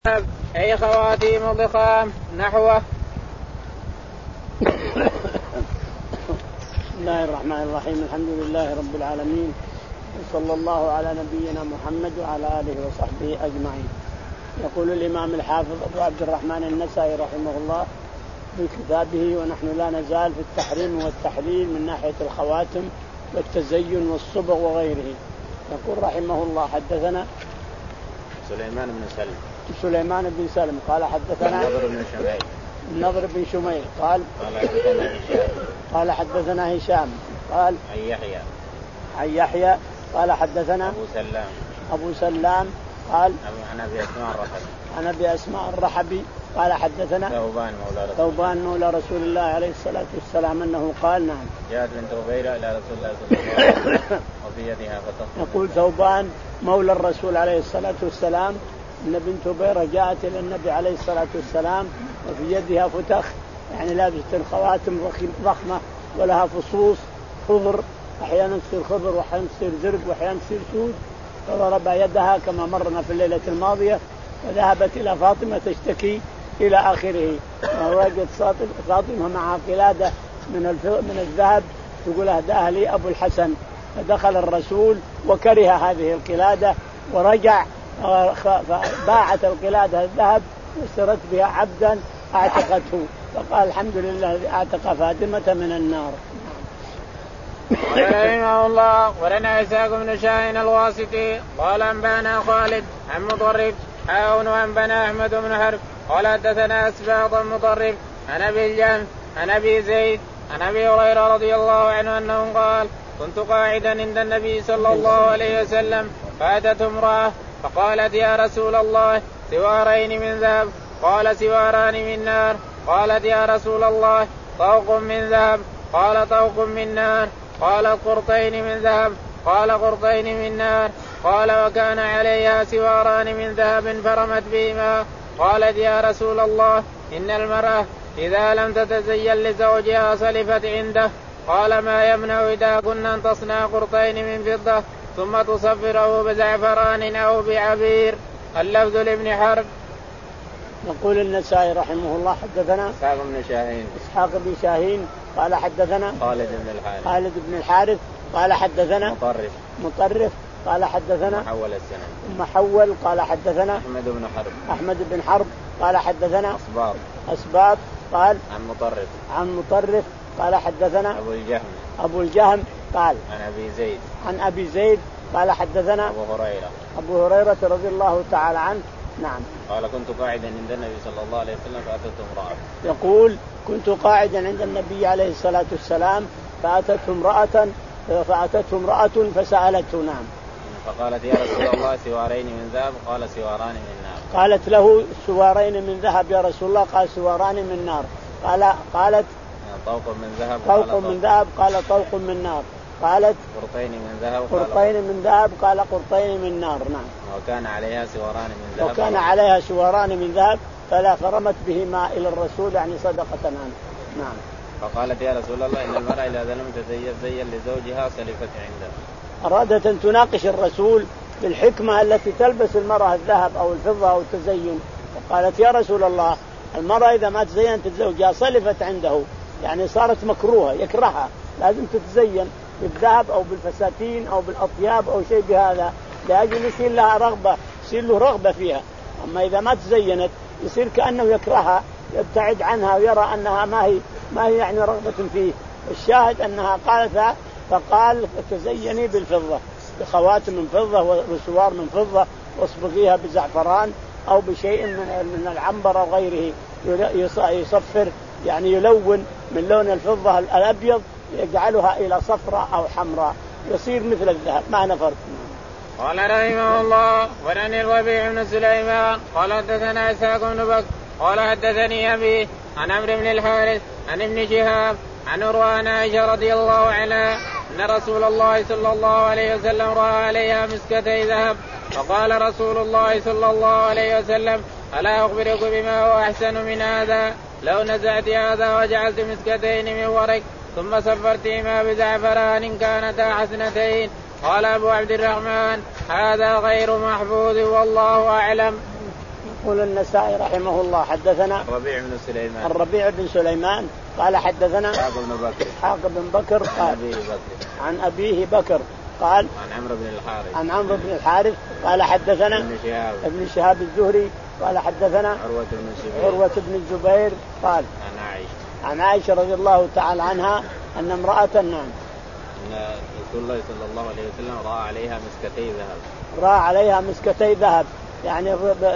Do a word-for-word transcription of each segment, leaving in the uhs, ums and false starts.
أي خواتيم ضخام نحوه. بسم الله الرحمن الرحيم. الحمد لله رب العالمين، وصلى الله على نبينا محمد وعلى آله وصحبه أجمعين. يقول الإمام الحافظ أبو عبد الرحمن النسائي رحمه الله في كتابه: ونحن لا نزال في التحريم والتحليل من ناحية الخواتم والتزين والصبغ وغيره. يقول رحمه الله: حدثنا سليمان بن سلم سليمان بن سلم قال حدثنا النضر بن شميل النضر بن شميل قال قال حدثنا هشام قال حدثنا هشام قال عن يحيى عن يحيى قال حدثنا أبو سلام أبو سلام قال عن أبي أسماء الرحبي عن أبي أسماء الرحبي قال حدثنا ثوبان مولى رسول ثوبان مولى رسول الله عليه الصلاة والسلام أنه قال: نعم، جاءت بنت ربيرة إلى رسول الله صلى الله عليه وسلم وفي يدها فتح. يقول ثوبان مولى الرسول عليه الصلاة والسلام أن بنت ربيرة جاءت إلى النبي عليه الصلاة والسلام وفي يدها فتخ، يعني لابسة خواتم ضخمة ولها فصوص خضر، أحيانا تصير خضر وأحيانا تصير زرق وأحيانا تصير سود. فضرب يدها كما مرنا في الليلة الماضية، وذهبت إلى فاطمة تشتكي إلى آخره. ووجدت فاطمة مع قلادة من من الذهب تقول: أهداها لي أبو الحسن. فدخل الرسول وكره هذه القلادة ورجع، فباعت القلادة الذهب واشترت بها عبدا اعتقته، فقال: الحمد لله الذي اعتق فاطمة من النار. رحمه الله. ولنا إسحاق بن شاهين الواسطي قال أنبانا خالد عن مطرف حاون وأنبانا أحمد بن حرب قال حدثنا أسباط مطرف عن أبي الجهم عن أبي زيد عن أبي هريرة رضي الله عنه أنه قال: كنت قاعدا عند النبي صلى الله عليه وسلم فأتته امرأة فقالت: يا رسول الله، سوارين من ذهب. قال: سواران من نار. قالت: يا رسول الله، طوق من ذهب. قال: طوق من نار. قال: قرطين من ذهب. قال: قرطين من نار. قال: وكان عليها سواران من ذهب فرمت بهما. قالت: يا رسول الله، إن المرأة إذا لم تتزين لزوجها صلفت عنده. قال: ما يمنع إذا كنا أن تصنع قرطين من فضة ثم تصفره بزعفران أو بعبير. اللفظ لابن حرب. يقول النسائي رحمه الله: حدثنا إسحاق بن شاهين إسحاق بن شاهين قال حدثنا خالد بن الحارث خالد بن الحارث قال حدثنا مطرف مطرف قال حدثنا محول السنة محول قال حدثنا أحمد بن حرب أحمد بن حرب قال حدثنا أسباط أسباط قال عن مطرف عن مطرف قال حدثنا أبو الجهم أبو الجهم قال عن أبي زيد عن أبي زيد قال حدثنا أبو هريرة أبو هريرة رضي الله تعالى عنه. نعم. قال: كنت قاعدا عند النبي صلى الله عليه وسلم فأتته امرأة. يقول: كنت قاعدا عند النبي عليه الصلاة والسلام فأتته امرأة فأتته امرأة فسألته. نعم. فقالت: يا رسول الله، سوارين من ذهب. قال: سواران من نار. قالت له: سوارين من ذهب يا رسول الله. قال: سواران من نار. قال قالت: طوق من ذهب. طوق من ذهب. قال: طوق من نار. قالت: قرطين من ذهب. قرطين من ذهب. قال: قرطين من نار. نعم. وكان عليها سواران من ذهب. وكان عليها سواران من ذهب فلا فرمت بهما إلى الرسول، يعني صدقة عنه. نعم. فقالت: يا رسول الله، إن المرأة إذا لم تزين زين لزوجها سلفت عنده. أرادت أن تناقش الرسول بالحكمة التي تلبس المرأة الذهب أو الفضة أو التزين. فقالت: يا رسول الله، المرأة إذا ما تزينت زوجها صلفت عنده، يعني صارت مكروهة يكرهها، لازم تتزين بالذهب أو بالفساتين أو بالأطياب أو شيء بهذا، لأجل يصير لها رغبة، يصير له رغبة فيها. أما إذا ما تزينت يصير كأنه يكرهها، يبتعد عنها ويرى أنها ما هي ما هي يعني رغبة فيه. الشاهد أنها قالت، فقال: تزيني بالفضة، بخواتم من فضة وسوار من فضة، واصبغيها بزعفران أو بشيء من العنبر أو غيره يصفر، يعني يلون من لون الفضة الأبيض يجعلها إلى صفراء أو حمراء، يصير مثل الذهب، ما نفرق. قال رحمه الله: ولن الربيع بن سليمان قال حدثنا إسحاق بن بكر قال حدثني أبي عن عمرو بن الحارث عن ابن شهاب عن عروة عائشة رضي الله عنها أن رسول الله صلى الله عليه وسلم رأى عليها مسكتي ذهب، فقال رسول الله صلى الله عليه وسلم: ألا أخبرك بما هو أحسن من هذا؟ لو نزعت هذا وجعلت مسكتين من ورق ثم صفرتهما بزعفران كانتا حسنتين. قال أبو عبد الرحمن: هذا غير محفوظ والله أعلم. يقول النسائي رحمه الله حدثنا الربيع بن سليمان الربيع بن سليمان قال حدثنا إسحاق بن بكر إسحاق بن بكر قال أبيه بكر عن أبيه بكر قال عن عمرو بن الحارث عن عمرو بن الحارث قال حدثنا ابن شهاب ابن شهاب الزهري قال حدثنا عروة بن الزبير عروة بن الزبير قال عن عائشة عن عائشة رضي الله تعالى عنها أن امرأة نعم أن رسول الله صلى الله عليه وسلم رأى عليها مسكتي ذهب رأى عليها مسكتي ذهب يعني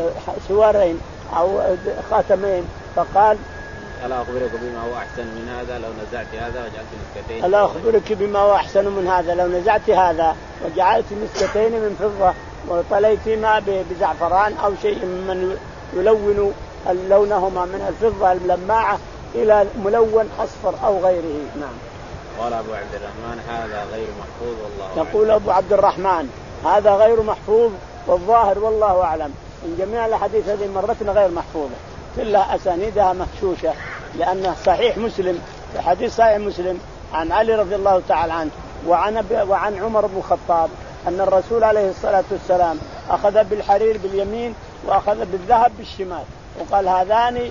سوارين أو خاتمين فقال ألا أخبرك بما هو أحسن من هذا لو نزعت هذا وجعلت مسكتين ألا أخبرك بما هو أحسن من هذا لو نزعت هذا وجعلت مسكتين من فضة وطليتهما بزعفران أو شيء ممن يلون لونهما من الفضة الملماعة إلى ملون أصفر أو غيره. نعم. قال أبو عبد الرحمن هذا غير محفوظ والله يقول أبو عبد الرحمن هذا غير محفوظ والظاهر والله أعلم إن جميع الحديث هذه مرتنا غير محفوظة كلها أسانيدها مغشوشة لأنه صحيح مسلم في حديث صحيح مسلم عن علي رضي الله تعالى عنه وعن وعن عمر بن الخطاب أن الرسول عليه الصلاة والسلام أخذ بالحرير باليمين وأخذ بالذهب بالشمال وقال هذان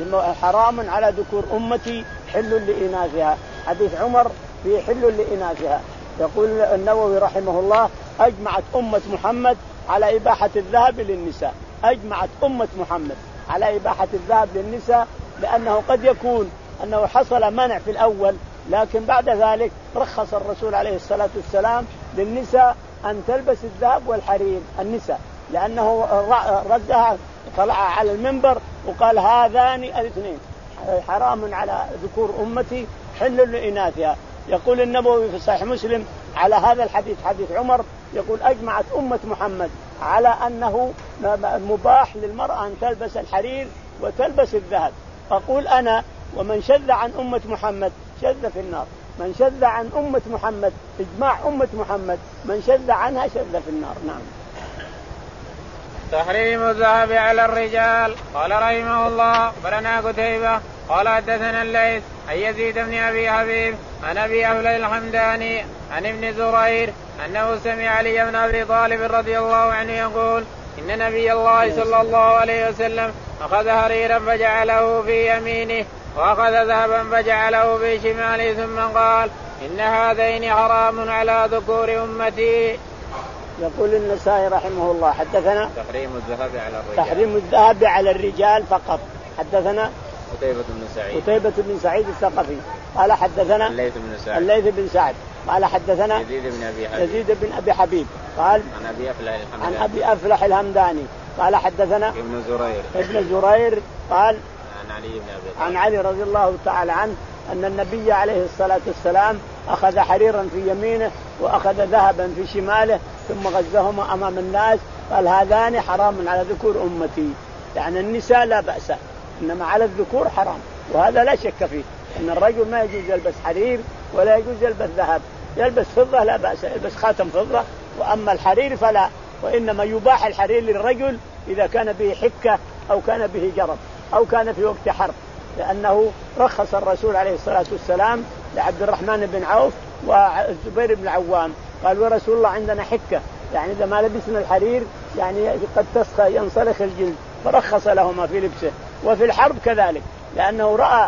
حرام على ذكور أمتي حل لإناثها. حديث عمر في حل لإناثها. يقول النووي رحمه الله أجمعت أمة محمد على إباحة الذهب للنساء أجمعت أمة محمد على إباحة الذهب للنساء لأنه قد يكون أنه حصل منع في الأول لكن بعد ذلك رخص الرسول عليه الصلاة والسلام للنساء أن تلبس الذهب والحرير النساء لأنه ردها طلع على المنبر وقال هذان الاثنين حرام على ذكور أمتي حل لإناثها. يقول النووي في صحيح مسلم على هذا الحديث حديث عمر يقول أجمعت أمة محمد على أنه مباح للمرأة أن تلبس الحرير وتلبس الذهب. أقول أنا ومن شذ عن أمة محمد شذ في النار من شذ عن أمة محمد إجماع أمة محمد من شذ عنها شذ في النار. نعم. تحريم الذهب على الرجال. قال رحمه الله أخبرنا قتيبة قال حدثنا الليث عن يزيد بن أبي حبيب عن أبي أفلح الحمداني عن ابن زرير أنه سمع علي بن أبي طالب رضي الله عنه يقول إن نبي الله صلى الله عليه وسلم أخذ حريرا فجعله في يمينه وأخذ ذهبا فجعله في شماله ثم قال إن هذين حرام على ذكور أمتي. يقول النسائي رحمه الله حدثنا تحريم الذهب على الرجال تحريم الذهب على الرجال فقط. حدثنا قتيبة بن سعيد قتيبة بن سعيد الثقفي قال حدثنا الليث بن سعد الليث بن سعد قال حدثنا يزيد بن أبي حبيب يزيد بن أبي حبيب قال عن أبي أفلح الحمداني عن أبي أفلح الهمداني قال حدثنا ابن زرير ابن زرير قال عن علي بن أبي طالب عن علي رضي الله تعالى عنه أن النبي عليه الصلاة والسلام أخذ حريرا في يمينه وأخذ ذهبا في شماله ثم غزهما أمام الناس قال هذان حرام على ذكور أمتي يعني النساء لا بأس إنما على الذكور حرام وهذا لا شك فيه أن الرجل ما يجوز يلبس حرير ولا يجوز يلبس ذهب يلبس فضة لا بأس يلبس خاتم فضة وأما الحرير فلا وإنما يباح الحرير للرجل إذا كان به حكة أو كان به جرب أو كان في وقت حرب لأنه رخص الرسول عليه الصلاة والسلام لعبد الرحمن بن عوف والزبير بن العوام قال ورسول الله عندنا حكة يعني إذا ما لبسنا الحرير يعني قد تسخى ينصلخ الجلد فرخص لهما في لبسه وفي الحرب كذلك لأنه رأى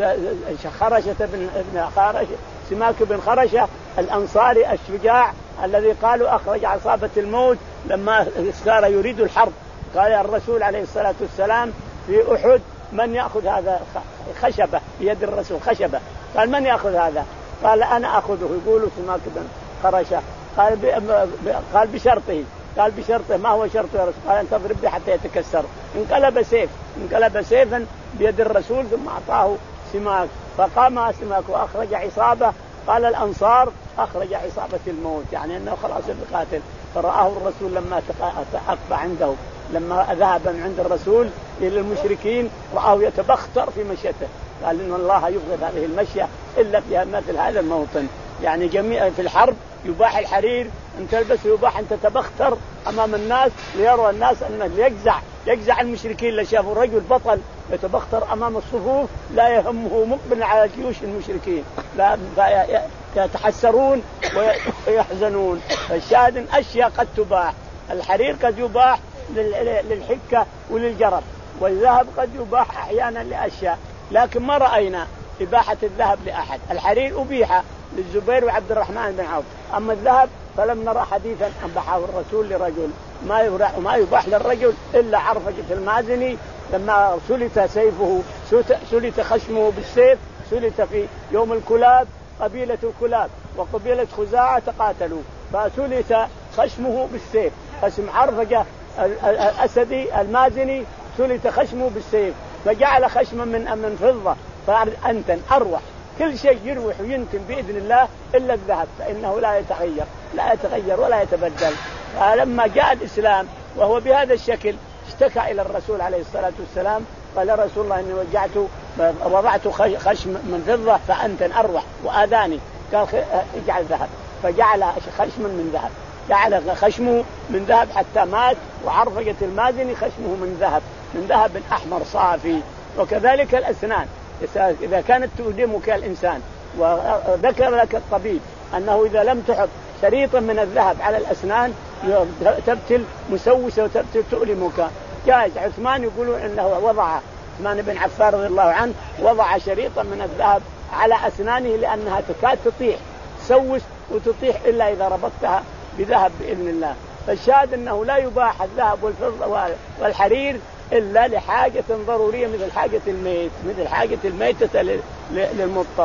خرشة بن خرشة سماك بن خرشة الأنصاري الشجاع الذي قالوا أخرج عصابة الموت لما صار يريد الحرب قال يا الرسول عليه الصلاة والسلام في أحد من يأخذ هذا خشبة بيد الرسول خشبة قال من يأخذ هذا قال أنا أخذه يقولوا سماك بن خرشة قال قال بشرطه قال بشرطه ما هو شرطه يا رسول قال أن تضرب به حتى يتكسر انقلب سيف انقلب سيفا بيد الرسول ثم أعطاه سماك فقام سماك وأخرج عصابة قال الأنصار أخرج عصابة الموت يعني أنه خلاص القاتل فرآه الرسول لما تحقب عنده لما ذهب من عند الرسول إلى المشركين رآه يتبختر في مشيته قال إن الله يبغض هذه المشية إلا في مثل هذا الموطن يعني جميع في الحرب يباح الحرير أن تلبس يباح أن تتبختر أمام الناس ليروا الناس أنه يجزع يجزع المشركين اللي شافوا الرجل بطل يتبختر أمام الصفوف لا يهمه مقبل على جيوش المشركين لا يتحسرون ويحزنون. فالشاهد أشياء قد تباح الحرير قد يباح للحكة وللجرب. والذهب قد يباح أحيانا لأشياء، لكن ما رأينا إباحة الذهب لأحد. الحرير أبيح للزبير وعبد الرحمن بن عوف، أما الذهب فلم نرى حديثا أباحه الرسول لرجل. ما ما يباح للرجل إلا عرفجة المازني لما سلت سيفه سلت خشمه بالسيف، سلت في يوم الكلاب، قبيلة الكلاب وقبيلة خزاعة تقاتلوا فسلت خشمه بالسيف. خشم عرفجة الأسدي المازني سلت خشمه بالسيف، فجعل خشما من من فضة فأنتن أروح. كل شيء يروح وينتن بإذن الله إلا الذهب، فإنه لا يتغير لا يتغير ولا يتبدل. فلما جاء الإسلام وهو بهذا الشكل اشتكى إلى الرسول عليه الصلاة والسلام، قال رسول الله إني وجعت وضعت خشم من فضة فأنتن أروح وآذاني، قال اجعل ذهب، فجعل خشما من ذهب، جعل خشمه من ذهب حتى مات. وعرفجة المازني خشمه من ذهب، من ذهب أحمر صافي. وكذلك الأسنان إذا كانت تؤلمك الإنسان وذكر لك الطبيب أنه إذا لم تحط شريطا من الذهب على الأسنان تبتل مسوسة وتبتل تؤلمك، جائز. عثمان يقولون أنه وضع، عثمان بن عفان رضي الله عنه وضع شريطا من الذهب على أسنانه لأنها تكاد تطيح تسوس وتطيح إلا إذا ربطتها بذهب بإذن الله. فالشاهد أنه لا يباح الذهب والفضة والحرير إلا لحاجة ضرورية مثل حاجة الميت، مثل حاجة الميتة للمضطر.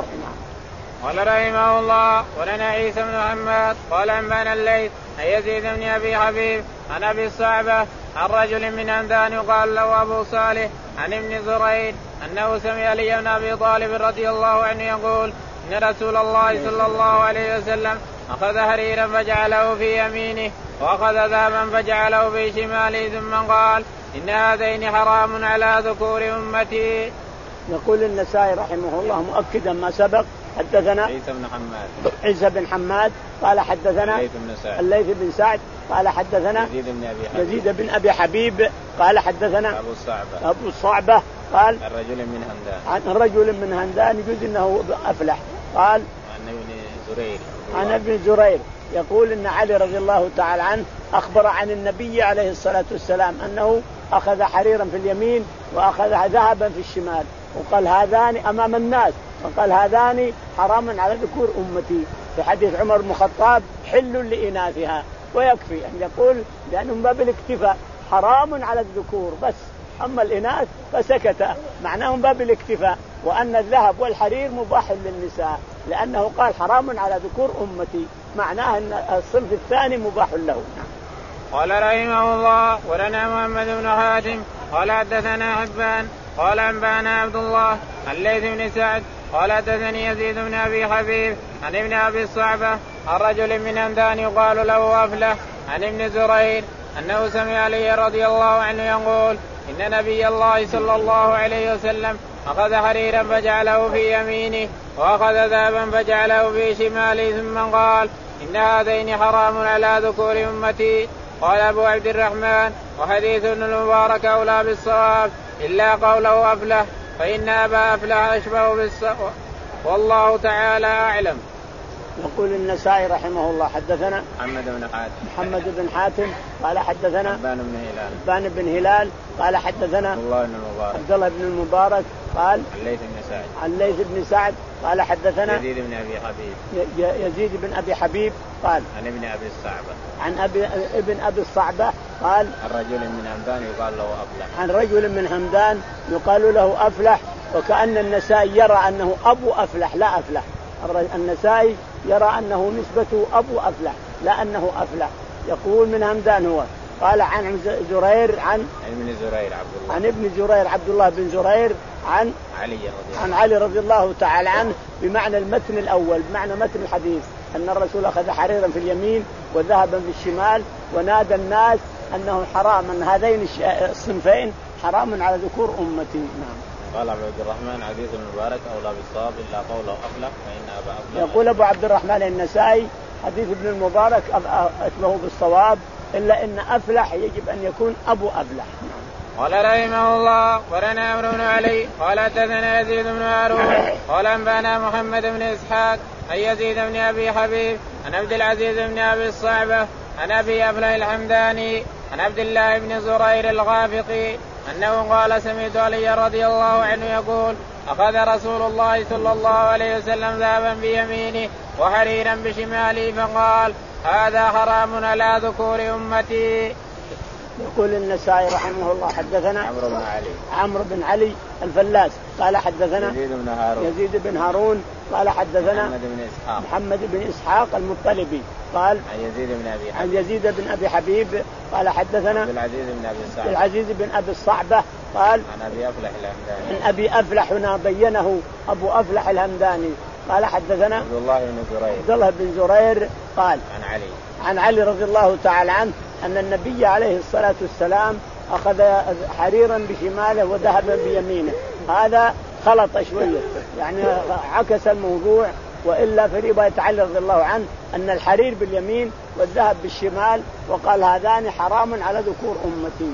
قال رحمه الله ولنا عيسى بن محمد قال أنبانا الليث عن يزيد بن أبي حبيب عن أبي الصعبة عن رجل من همدان يقال له أبو صالح عن ابن زرير أنه سمع علي بن أبي طالب رضي الله عنه يقول إن رسول الله صلى الله عليه وسلم أخذ حريرا فجعله في يمينه وأخذ ذهبا فجعله في شماله ثم قال إن هذين حرام على ذكور أمتي. يقول النسائي رحمه الله مؤكدا ما سبق. حدثنا عيسى بن حماد عيسى بن حماد قال حدثنا الليث بن سعد قال حدثنا يزيد بن أبي حبيب, يزيد بن أبي حبيب قال حدثنا أبو الصعبة أبو الصعبة قال عن رجل من همدان عن رجل من همدان يجوز أنه أفلح. قال عن ابن زرير عن ابن زرير يقول إن علي رضي الله تعالى عنه أخبر عن النبي عليه الصلاة والسلام أنه أخذ حريرا في اليمين وأخذ ذهبا في الشمال، وقال هذان أمام الناس، وقال هذان حرام على ذكور أمتي. في حديث عمر بن الخطاب حل لإناثها، ويكفي أن يقول لأنهم باب الاكتفاء حرام على الذكور بس، أما الإناث فسكت، معناهم باب الاكتفاء، وأن الذهب والحرير مباح للنساء لأنه قال حرام على ذكور أمتي، معناه أن الصنف الثاني مباح له. قال رحمه الله ولنا محمد بن حاتم قال حدثنا حبان قال أنبانا عبد الله عن ليث بن سعد قال حدثني يزيد بن أبي حبيب عن ابن أبي الصعبة عن رجل من همدان يقال له أفلح عن ابن زرير أنه سمع علي رضي الله عنه يقول إن نبي الله صلى الله عليه وسلم أخذ حريرا فجعله في يمينه وأخذ ذهبا فجعله في شماله ثم قال إن هذين حرام على ذكور أمتي. قال أبو عبد الرحمن وحديث ابن المبارك أولى بالصواب إلا قوله أفلح فإن أبا أفلح أشبه بالصواب والله تعالى أعلم. يقول النسائي رحمه الله حدثنا محمد بن حاتم محمد بن حاتم قال حدثنا حبان بن هلال حبان بن هلال قال حدثنا عبد الله بن المبارك عبد الله بن المبارك قال عن ليث بن سعد عن ليث بن سعد قال حدثنا يزيد بن أبي حبيب يزيد بن أبي حبيب قال عن ابن أبي الصعبة عن أبي ابن أبي الصعبة قال عن رجل من همدان يقال له أفلح عن رجل من همدان يقال له أفلح، وكأن النسائي يرى أنه أبو أفلح لا أفلح، النسائي يرى أنه نسبته أبو أفلح لا أنه أفلح. يقول من همدان هو. قال عن زرير عن ابن زرير عبد الله عن ابن زرير عبد الله بن زرير عن علي رضي عن علي رضي الله تعالى عنه بمعنى المتن الأول، بمعنى متن الحديث أن الرسول أخذ حريرا في اليمين وذهبا في الشمال ونادى الناس أنه حرام، أن هذين الصنفين حرام على ذكور أمتي. نعم. قال أبو عبد الرحمن حديث المبارك أولى بالصواب إلا قوله أفلح فإن أبا أفلح. يقول أبو عبد الرحمن النسائي حديث ابن المبارك أشبه بالصواب إلا إن أفلح يجب أن يكون أبو أفلح. قال رحمه الله ولنا عمرو بن علي قال حدثنا يزيد بن هارون قال أنبانا محمد بن إسحاق عن يزيد بن أبي حبيب عن عبد العزيز بن أبي الصعبة عن أبي أفلح الحمداني عن عبد الله بن زرير الغافقي أنه قال سمعت علي رضي الله عنه يقول أخذ رسول الله صلى الله عليه وسلم ذهبا بيمينه وحريرا بشماله فقال هذا حرام على ذكور أمتي. يقول النسائي رحمه الله حدثنا عمرو بن علي عمرو بن علي الفلاس قال حدثنا يزيد بن هارون يزيد بن هارون قال حدثنا محمد بن إسحاق محمد بن إسحاق المطلبي قال عن يزيد بن أبي حبيب عن يزيد بن أبي حبيب قال حدثنا عبد العزيز بن أبي الصعبة العزيز بن أبي الصعبة قال عن أبي أفلح الهمداني عن أبي أفلح هنا بينه أبو أفلح الهمداني قال حدثنا عبد الله بن زرير عبد الله بن زرير قال عن علي عن علي رضي الله تعالى عنه أن النبي عليه الصلاة والسلام أخذ حريرا بشماله وذهبا بيمينه. هذا خلط شوية يعني عكس الموضوع، وإلا في رواية علي رضي الله عنه أن الحرير باليمين والذهب بالشمال، وقال هذان حرام على ذكور أمتي.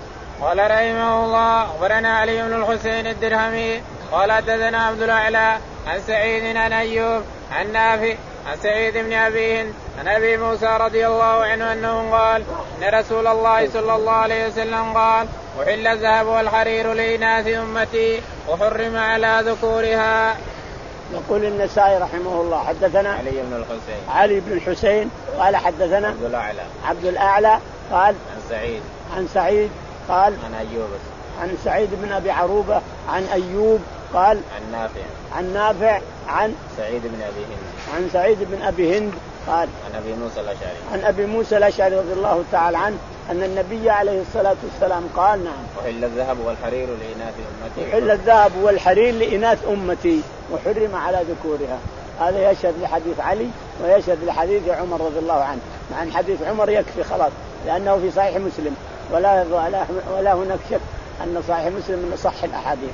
قال رحمه الله أخبرنا علي بن الحسين الدرهمي قال حدثنا عبد الأعلى عن سعيد عن أيوب عن نافع عن سعيد بن أبي هند عن أبي موسى رضي الله عنه أنه قال إن رسول الله صلى الله عليه وسلم قال أحل الذهب والحرير لإناث أمتي وحرم على ذكورها. يقول النسائي رحمه الله حدثنا علي بن الحسين علي بن الحسين قال حدثنا عبد الأعلى عبد الأعلى قال عن سعيد عن سعيد قال عن أيوب عن سعيد بن أبي عروبة عن أيوب قال عن نافع عن نافع عن سعيد بن أبي هند عن سعيد بن أبي هند قال عن أبي موسى الأشعري عن أبي موسى الأشعري رضي الله تعالى عنه أن النبي عليه الصلاة والسلام قال نعم أحل الذهب والحرير لإناث أمتي أحل الذهب والحرير لإناث أمتي وحرم على ذكورها. هذا يشهد لحديث علي ويشهد لحديث عمر رضي الله عنه، مع أن حديث عمر يكفي خلاص لأنه في صحيح مسلم، ولا ولا, ولا هناك شك أن صحيح مسلم من صح الأحاديث.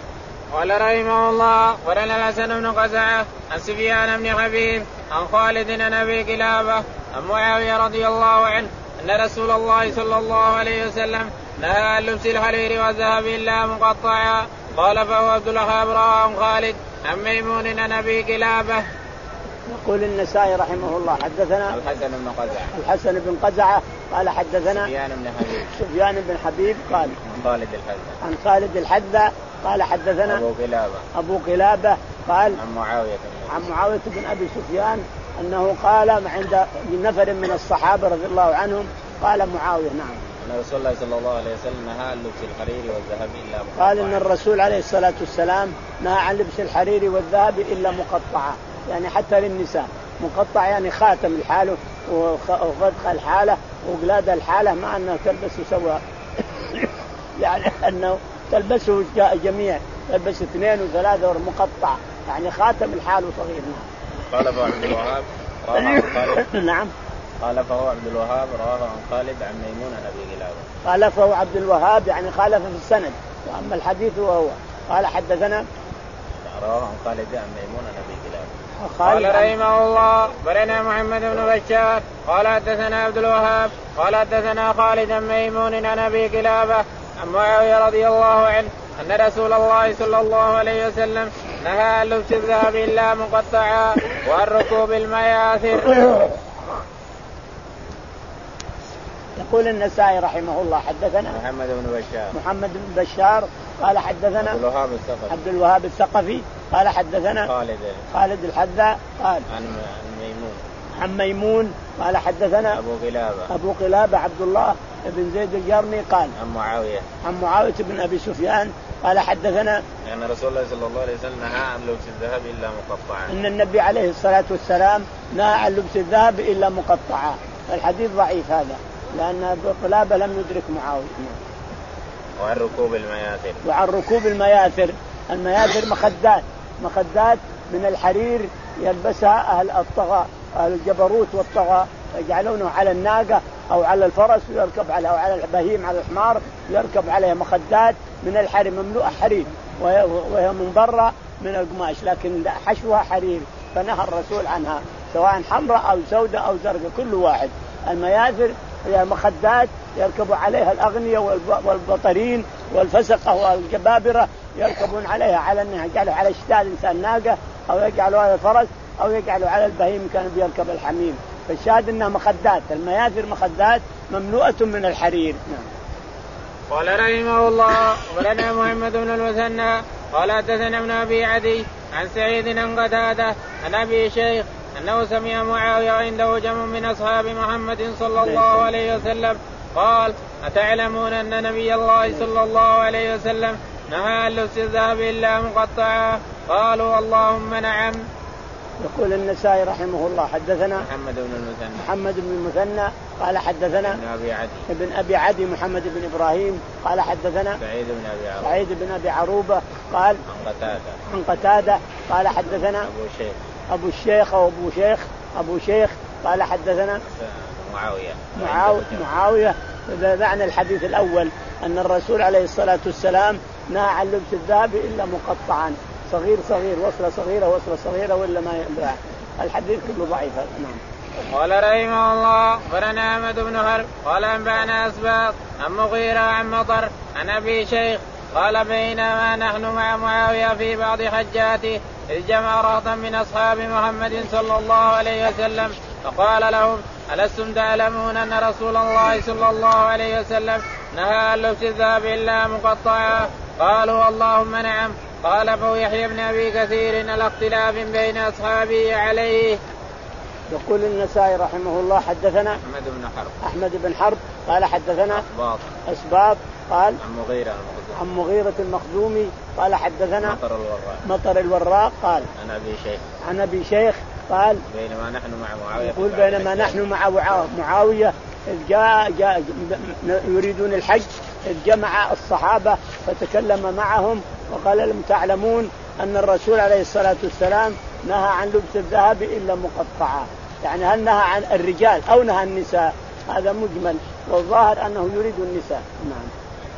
قال رحمه الله ولنا الحسن بن قزعة عن سفيان بن حبيب عن خالد بن أبي كلابة عن معاوية رضي الله عنه أن رسول الله صلى الله عليه وسلم نهى عن لبس الحرير والذهب إلا مقطعا. قال فهو عبد الوهاب عن خالد عن ميمون عن أبي كلابة. يقول النسائي رحمه الله حدثنا الحسن بن قزعة الحسن بن قزعة قال حدثنا سفيان بن حبيب سفيان بن حبيب قال عن خالد الحذا عن خالد الحذا قال حدثنا أبو قلابة أبو قلابة قال عن معاوية عن معاوية بن أبي سفيان أنه قال عند نفر من الصحابة رضي الله عنهم قال معاوية نعم أن رسول الله صلى الله عليه وسلم نهى عن لبس الحرير والذهب إلا مقطعا. قال إن الرسول عليه الصلاة والسلام نهى عن لبس الحرير والذهب إلا مقطعا، يعني حتى للنساء مقطع يعني خاتم الحاله وفدخ الحالة وقلاد الحالة، مع أنه تلبس سوا يعني أنه تلبسه جميع، تلبس اثنين وثلاثة مقطع يعني خاتم الحال صغير. قال فهو عبد الوهاب رواه عن خالد نعم قال فهو عبد الوهاب رواه عن خالد عن ميمون عن أبي قلابة. قال فهو عبد الوهاب يعني خالف في السند، وأما الحديث وهو قال حدثنا رواه عن خالد عن ميمون عن أبي قلابة. قال رحمه الله برنا محمد بن بشار قال حدثنا عبد الوهاب قال حدثنا خالد بن ميمون عن أبي قلابة عن معاوية رضي الله عنه أن رسول الله صلى الله عليه وسلم نهى عن لبس الذهب إلا مقطعا وعن ركوب المياثر. يقول النسائي رحمه الله حدثنا محمد بن بشار محمد بن بشار قال حدثنا عبد الوهاب الثقفي عبد الوهاب الثقفي قال حدثنا خالد خالد الحذا قال عن ميمون عن ميمون قال حدثنا أبو قلابة أبو قلابة عبد الله بن زيد الجرمي قال عن معاوية عن معاوية بن أبي سفيان قال حدثنا أن يعني رسول الله صلى الله عليه وسلم نهى عن لبس الذهب إلا مقطعا، أن النبي عليه الصلاة والسلام نهى عن لبس الذهب إلا مقطعا. الحديث ضعيف هذا لأن أبو قلابة لم يدرك معاوية. وعن ركوب المياثر وعن ركوب المياثر المياثر مخدات مخدات من الحرير يلبسها أهل الطغى أهل الجبروت والطغى، يجعلونه على الناقة أو على الفرس ويركب عليها، أو على البهيم على الحمار يركب عليها مخدات من الحرير مملوءة حرير وهي من برا من القماش لكن حشوها حرير، فنهى الرسول عنها سواء حمراء أو سوداء أو زرقاء كل واحد. المياثر هي مخدات يركب عليها الأغنياء والبطرين والفسقة والجبابرة يركبون عليها على أنها يجعلوا على اشتال إنسان ناقة أو يجعلوا على الفرس أو يجعلوا على البهيم كان بيركب الحميم، فالشاهد انها مخدات، المياثر مخدات مملوءة من الحرير. نعم. قال رحمه الله ولنا محمد بن المثنى قال حدثنا ابن ابي عدي عن سعيد عن قتادة عن ابي شيخ انه سمع معاوية عنده جمع من اصحاب محمد صلى الله عليه وسلم قال أتعلمون أن نبي الله صلى الله عليه وسلم نهى عن لبس الذهب إلا مقطعا؟ قالوا اللهم نعم. يقول النسائي رحمه الله حدثنا محمد بن المثنى محمد بن المثنى قال حدثنا ابن أبي عدي ابن أبي عدي محمد بن إبراهيم قال حدثنا سعيد بن أبي عروبة سعيد بن أبي عروبة قال عن قتادة عن قتادة قال حدثنا أبو شيخ أبو الشيخ أو أبو شيخ أبو شيخ قال حدثنا معاوية معاوية, معاوية. معنى الحديث الأول أن الرسول عليه الصلاة والسلام نهى عن لبس الذهب إلا مقطعا، صغير صغير وصلة صغيرة وصلة صغيرة ولا ما ينباع. الحديث كله ضعيف. نعم. قال رحمه الله ولنا أحمد بن حرب قال أنبأنا أسباط عن مغيرة عن مطر عن أبي شيخ قال بينما نحن مع معاوية في بعض حجاته إذ جمع رهطا من أصحاب محمد صلى الله عليه وسلم فقال لهم ألستم تعلمون أن رسول الله صلى الله عليه وسلم نهى عن لبس الذهب إلا مقطعا؟ قالوا اللهم نعم. قال أبو يحيى بن أبي كثير الاختلاف بين أصحابه عليه. يقول النسائي رحمه الله حدثنا أحمد بن حرب أحمد بن حرب قال حدثنا أسباط أسباط قال عن مغيرة عن مغيرة المخزومي قال حدثنا مطر الوراق مطر الوراق قال عن أبي شيخ عن أبي شيخ قال بينما نحن مع معاوية يقول بينما نحن مع معاوية إذ جاء, جاء يريدون الحج إذ جمع الصحابة فتكلم معهم وقال لهم تعلمون أن الرسول عليه الصلاة والسلام نهى عن لبس الذهب إلا مقطعا، يعني هل نهى عن الرجال أو نهى النساء؟ هذا مجمل والظاهر أنه يريد النساء. نعم.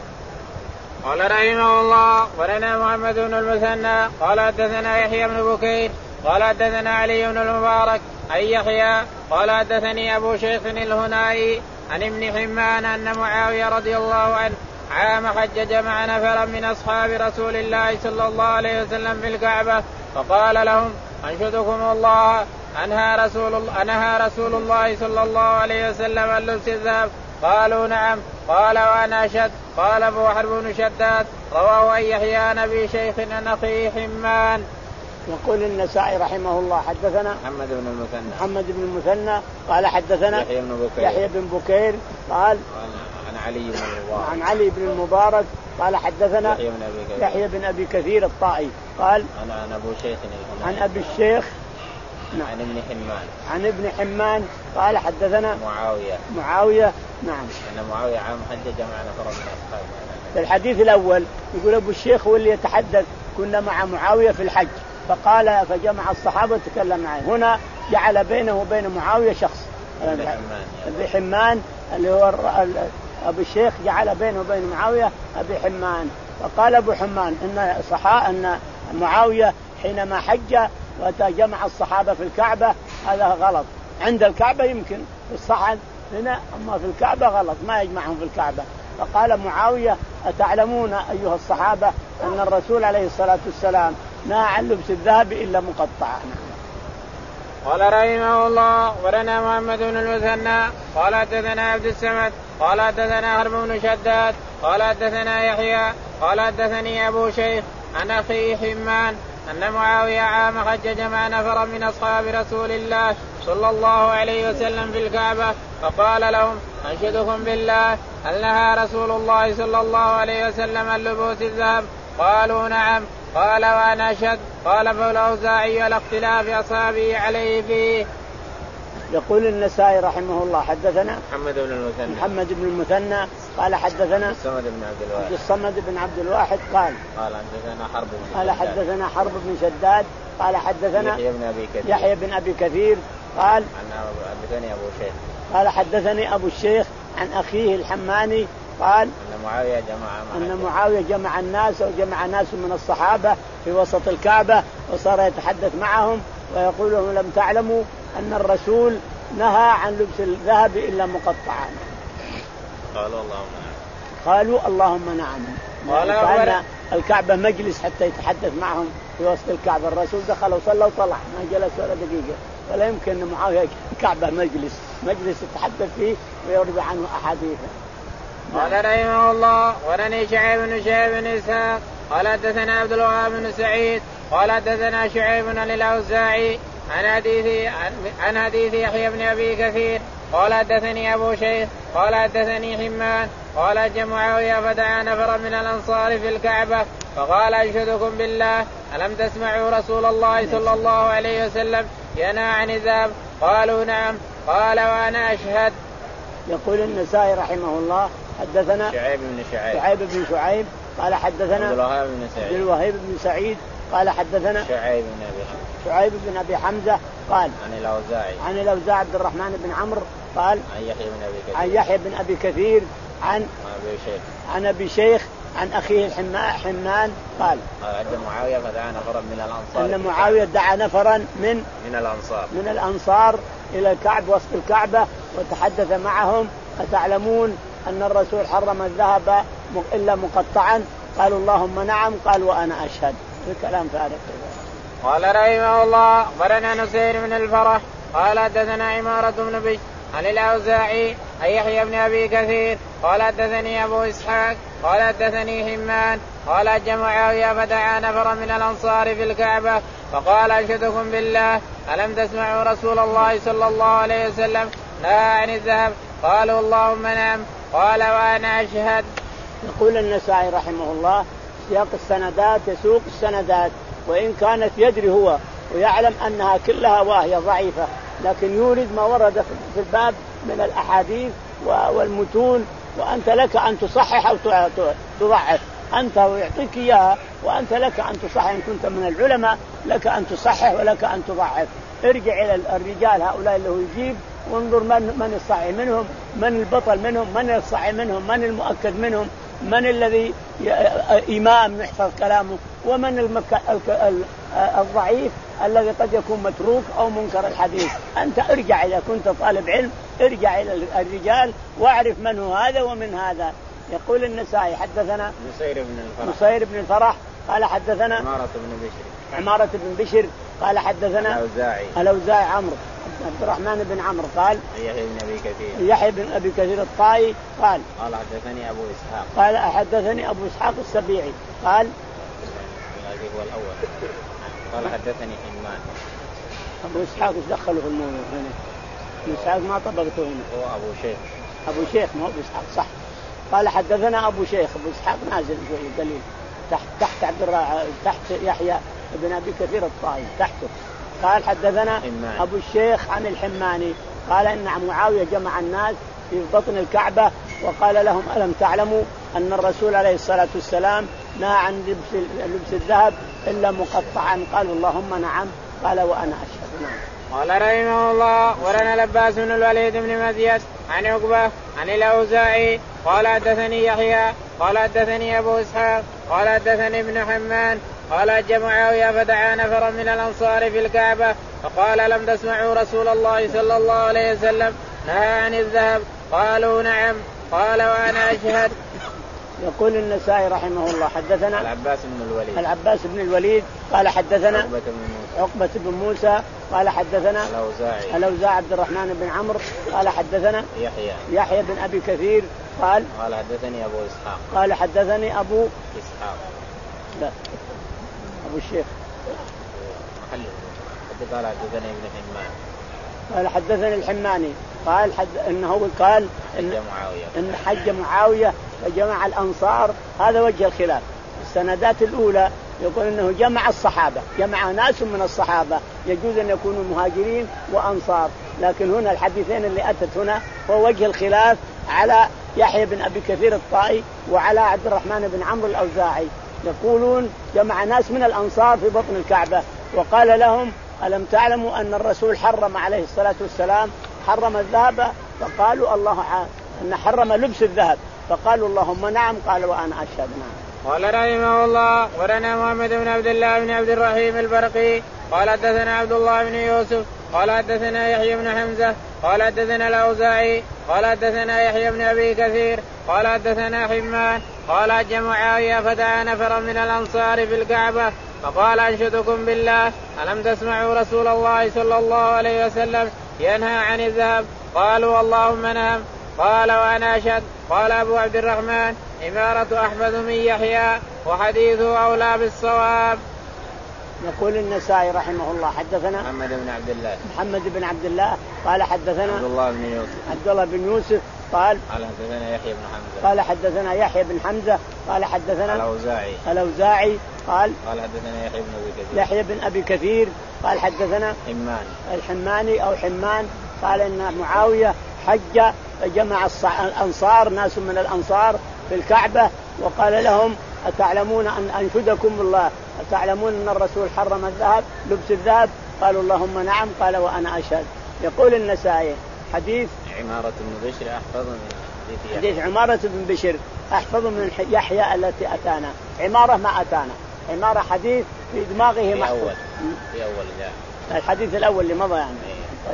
قال رحمه الله ولنا محمد بن المثنى قال حدثنا يحيى بن بكير قال حدثنا علي بن المبارك عن يحيى قال حدثني أبو شيخ الهنائي عن ابن حمان أن معاوية رضي الله عنه عام حجج مع نفر من أصحاب رسول الله صلى الله عليه وسلم في الكعبة فقال لهم أنشدكم الله أنهى رسول الله, أنهى رسول الله صلى الله عليه وسلم عن لبس الذهب؟ قالوا نعم. قال وأنا أشهد. قال أبو حرب بن شداد رواه أن يحيى عن أبي شيخ عن أخيه حمان. يقول النسائي رحمه الله حدثنا محمد بن المثنى محمد بن المثنى قال حدثنا يحيى بن بكير يحيى بن بكير قال عن علي بن المبارك عن علي بن المبارك قال حدثنا يحيى بن أبي كثير, يحيى بن أبي كثير الطائي قال عن عن أبو شيخ عن أبي الشيخ نعم. عن ابن حمان عن ابن حمان قال حدثنا معاوية معاوية نعم أن معاوية عام حجج مع نفر من أصحابه. في الحديث الأول يقول أبو الشيخ هو اللي يتحدث كنا مع معاوية في الحج فقال فجمع الصحابة وتكلم معه. هنا جعل بينه وبين معاوية شخص أبي حمان اللي هو أبو الشيخ جعل بينه وبين معاوية أبي حمان. فقال أبو حمان إن صحاء أن معاوية حينما حج وجمع الصحابة في الكعبة هذا غلط. عند الكعبة يمكن في الصحن هنا أما في الكعبة غلط ما يجمعهم في الكعبة. فقال معاوية أتعلمون أيها الصحابة أن الرسول عليه الصلاة والسلام نهى عن لبس الذهب إلا مقطعا؟ قال رحمه الله ولنا محمد بن المثنى قال حدثنا عبد السمد قال حدثنا حرب بن شداد قال حدثنا يحيى قال حدثني أبو شيخ عن أخيه حمان أن معاوية عام حجج مع نفر من أصحاب رسول الله صلى الله عليه وسلم في الكعبة فقال لهم أنشدكم بالله هل نهى رسول الله صلى الله عليه وسلم عن لبوس الذهب؟ قالوا نعم. قال وأنا أشهد. قال فالأوزاعي الاختلاف أصحابه عليه فيه. يقول النسائي رحمه الله حدثنا محمد بن المثنى محمد بن المثنى قال حدثنا الصمد بن عبد الواحد عبد الصمد بن عبد الواحد قال قال حدثنا حرب بن قال حدثنا حرب بن شداد قال حدثنا يحيى بن أبي كثير يحيى بن أبي كثير قال حدثني أبو شيخ قال حدثني أبو الشيخ عن أخيه الحماني قال أن معاوية جمع أن معاوية جمع الناس وجمع ناس من الصحابة في وسط الكعبة وصار يتحدث معهم ويقول لهم لم تعلموا أن الرسول نهى عن لبس الذهب إلا مقطعا؟ قالوا اللهم نعم. قالوا اللهم نعم. كان الكعبة مجلس حتى يتحدث معهم في وسط الكعبة. الرسول دخل وصلى وطلع ما جلس ولا دقيقة. ولا يمكن أن معاوية كعبة مجلس مجلس يتحدث فيه ويروي عنه أحاديثه. قال رحمه الله ورني شعيب بن شعيب بن إسحاق قال حدثنا عبد الوهاب بن سعيد قال حدثنا شعيب عن الأوزاعي عن حديث عن حديث يحيى بن أبي كثير قال حدثني أبو شيخ قال حدثني حمان قال جاء معاوية فدعا نفرا من الأنصار في الكعبة فقال أشهدكم بالله ألم تسمعوا رسول الله صلى الله عليه وسلم ينهى عن الذهب؟ قالوا نعم. قال وأنا أشهد. يقول النسائي رحمه الله حدثنا شعيب بن شعيب شعيب بن شعيب قال حدثنا عبد الوهاب بن سعيد عبد الوهاب بن سعيد قال حدثنا شعيب بن أبي حمزة شعيب بن أبي حمزة قال عن الأوزاعي عن الأوزاعي عبد الرحمن بن عمرو قال عن يحيى بن أبي كثير عن يحيى بن أبي كثير عن أبي شيخ عن أبي شيخ عن أخيه حمان قال أن معاوية فدعا نفرا من الأنصار أن معاوية دعا نفرا من من الأنصار من الأنصار إلى الكعب وسط الكعبة وتحدث معهم أتعلمون أن الرسول حرم الذهب إلا مقطعا؟ قالوا اللهم نعم. قال وأنا أشهد. الكلام فارغ. قال رحمه الله أخبرنا نصير بن الفرح قال حدثنا عمارة بن بشر عن الأوزاعي عن يحيى بن أبي كثير قال حدثني أبو إسحاق قال حدثني حمان قال جاء معاوية فدعا نفرا من الأنصار في الكعبة فقال أشهدكم بالله ألم تسمعوا رسول الله صلى الله عليه وسلم نهى عن الذهب؟ قالوا اللهم نعم. قال وأنا أشهد. يقول النسائي رحمه الله سياق السندات يسوق السندات وإن كانت يدري هو ويعلم أنها كلها واهية ضعيفة لكن يورد ما ورد في الباب من الأحاديث والمتون وأنت لك أن تصحح أو تضعف أنت ويعطيك إياها وأنت لك أن تصحح إن كنت من العلماء لك أن تصحح ولك أن تضعف. ارجع إلى الرجال هؤلاء اللي هو يجيب وانظر من من الصحيح منهم من البطل منهم من الصحيح منهم من المؤكد منهم من الذي إمام يحفظ كلامه ومن المك... الضعيف الذي قد يكون متروك أو منكر الحديث. أنت ارجع إذا كنت طالب علم ارجع إلى الرجال واعرف من هو هذا ومن هذا. يقول النسائي حدثنا نصير بن الفرح نصير بن الفرح قال حدثنا عمارة بن بشر عمارة بن بشر قال حدثنا الأوزاعي الأوزاعي عمرو عبد الرحمن بن عمرو قال يحيى بن أبي كثير يحيى بن أبي كثير الطائي قال قال حدثني أبو إسحاق قال حدثني أبو إسحاق السبيعي قال هذا هو الأول قال حدثني حمان. أبو إسحاق ايش دخله في الموضوع هنا؟ أبو إسحاق ما طبقته هنا. هو أبو شيخ أبو شيخ ما أبو إسحاق صح. قال حدثنا أبو شيخ أبو إسحاق نازل شوي قليل تحت تحت عبد الرا... تحت يحيى بن أبي كثير الطائي تحته. قال حدثنا حمان. أبو الشيخ عن الحماني قال إن معاوية جمع الناس في بطن الكعبة وقال لهم ألم تعلموا أن الرسول عليه الصلاة والسلام نهى عن لبس, لبس الذهب إلا مقطعا؟ قالوا اللهم نعم. قال وأنا أشهد. نعم. قال رحمه الله ورنا لباس بن الوليد بن مزيد عن عقبة عن الأوزاعي قال حدثني يحيى قال حدثني أبو إسحاق قال حدثني ابن حمان قال جاء معاوية فدعا نفرا من الأنصار في الكعبة فقال لم تسمعوا رسول الله صلى الله عليه وسلم نهى عن الذهب؟ قالوا نعم. قال وأنا أشهد. يقول النسائي رحمه الله حدثنا العباس بن الوليد العباس بن الوليد قال حدثنا عقبة بن موسى عقبة بن موسى قال حدثنا الأوزاعي الأوزاعي عبد الرحمن بن عمرو قال حدثنا يحيى يحيى بن أبي كثير قال قال حدثني أبو إسحاق قال حدثني أبو إسحاق لا أبو الشيخ محل قال حدثني ابن حمان قال حدثني الحماني قال حد انه قال إن معاوية ان حج معاويه وجمع الانصار. هذا وجه الخلاف. السندات الاولى يقول انه جمع الصحابه جمع ناس من الصحابه يجوز ان يكونوا مهاجرين وانصار لكن هنا الحديثين اللي اتت هنا هو وجه الخلاف على يحيى بن ابي كثير الطائي وعلى عبد الرحمن بن عمرو الاوزاعي. يقولون جمع ناس من الانصار في بطن الكعبه وقال لهم ألم تعلموا أن الرسول حرم عليه الصلاة والسلام حرم الذهب؟ فقالوا الله أن حرم لبس الذهب فقالوا اللهم نعم. قال وأنا أشهد. نعم. قال رحمه الله ورنا محمد بن عبد الله بن عبد الرحيم البرقي قال حدثنا عبد الله بن يوسف قال حدثنا يحيى بن حمزة قال حدثنا الأوزاعي قال حدثنا يحيى بن أبي كثير قال حدثنا حمان قال جاء معاوية فدعا نفرا من الأنصار في الكعبة فقال أنشدكم بالله ألم تسمعوا رسول الله صلى الله عليه وسلم ينهى عن الذهب؟ قالوا اللهم نعم. قال وأنا أشهد. قال أبو عبد الرحمن عمارة أحمد من يحيى وحديثه أولى بالصواب. يقول النسائي رحمه الله حدثنا محمد بن عبد الله محمد بن عبد الله قال حدثنا عبد الله بن يوسف عبد الله بن يوسف قال قال حدثنا يحيى بن حمزة قال حدثنا يحيى بن حمزة قال حدثنا الأوزاعي الأوزاعي قال قال حدثنا يحيى بن أبي كثير يحيى بن أبي كثير قال حدثنا حمان الحماني أو حمان قال إن معاوية حج جمع الأنصار ناس من الأنصار في الكعبة وقال لهم أتعلمون أن أنشدكم الله أتعلمون أن الرسول حرم الذهب لبس الذهب؟ قالوا اللهم نعم. قال وأنا أشهد. يقول النسائي حديث عمارة بن بشر أحفظ من حديث حديث عمارة بن بشر أحفظ من يحيى التي أتانا. عمارة ما أتانا، عمارة حديث في دماغه محفوظ أول. في أول جاء الحديث الأول اللي مضى يعني. طيب.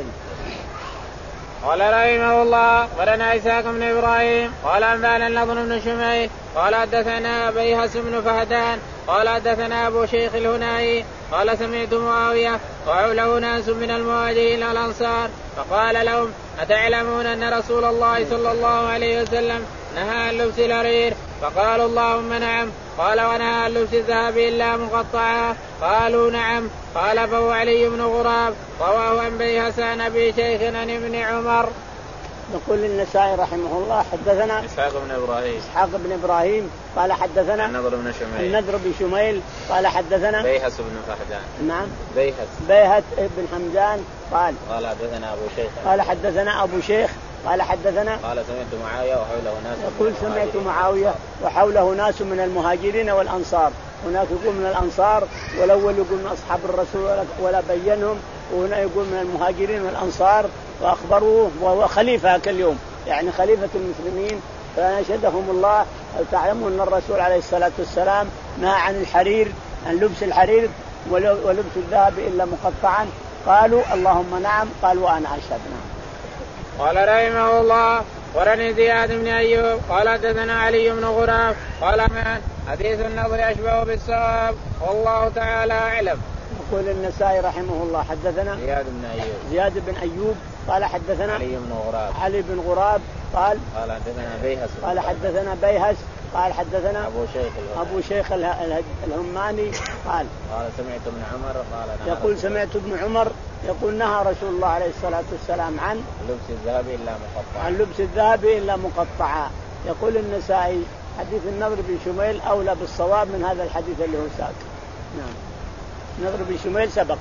قال رحمه الله ولنا إسحاق بن إبراهيم قال أنبأنا النضر بن شميل قال حدثنا بيهس بن فهدان قال حدثنا أبو شيخ الهنائي قال سمعت معاوية وحوله ناس من المهاجرين والأنصار فقال لهم أتعلمون أن رسول الله صلى الله عليه وسلم نهى عن لبس الحرير؟ فقالوا اللهم نعم. قال ونهى عن لبس الذهب إلا مقطعا؟ قالوا نعم. قال فهو علي بن غراب رواه عن بيهس عن أبي شيخ عن ابن عمر. يقول النسائي رحمه الله حدثنا إسحاق بن إبراهيم إسحاق بن إبراهيم قال حدثنا النضر بن شميل النضر بن شميل قال حدثنا بيهس بن فهدان نعم بيهس بيهس بن حمدان قال قال حدثنا أبو شيخ قال حدثنا أبو شيخ قال حدثنا قال سمعت معاوية وحوله ناس يقول سمعت معاوية وحوله ناس من المهاجرين والأنصار. هناك يقول من الأنصار والأول يقول من أصحاب الرسول ولا بينهم، وهنا يقول من المهاجرين والأنصار وأخبروه وهو خليفة كاليوم يعني خليفة المسلمين. فنشدهم الله تعلمون أن الرسول عليه الصلاة والسلام نهى عن الحرير عن لبس الحرير ولبس الذهب إلا مقطعا. قالوا اللهم نعم. قال وأنا أشهد. نعم. قال رحمه الله ورني زياد بن أيوب قال حدثنا علي بن غراب قال من حديث النضر أشبه بالصواب والله تعالى أعلم. يقول النسائي رحمه الله حدثنا زياد بن أيوب زياد بن أيوب قال حدثنا علي بن غراب علي بن غراب قال قال حدثنا بيهس قال حدثنا بيهس قال حدثنا أبو شيخ أبو شيخ الهماني قال قال سمعت ابن عمر قال يقول سمعت ابن عمر يقول نهى رسول الله عليه الصلاة والسلام عن لبس الذهب إلا مقطعا عن لبس الذهب إلا مقطعا. يقول النسائي حديث النضر بن شميل أولى بالصواب من هذا الحديث اللي هو ساق. نعم. النضر بن شميل سبق.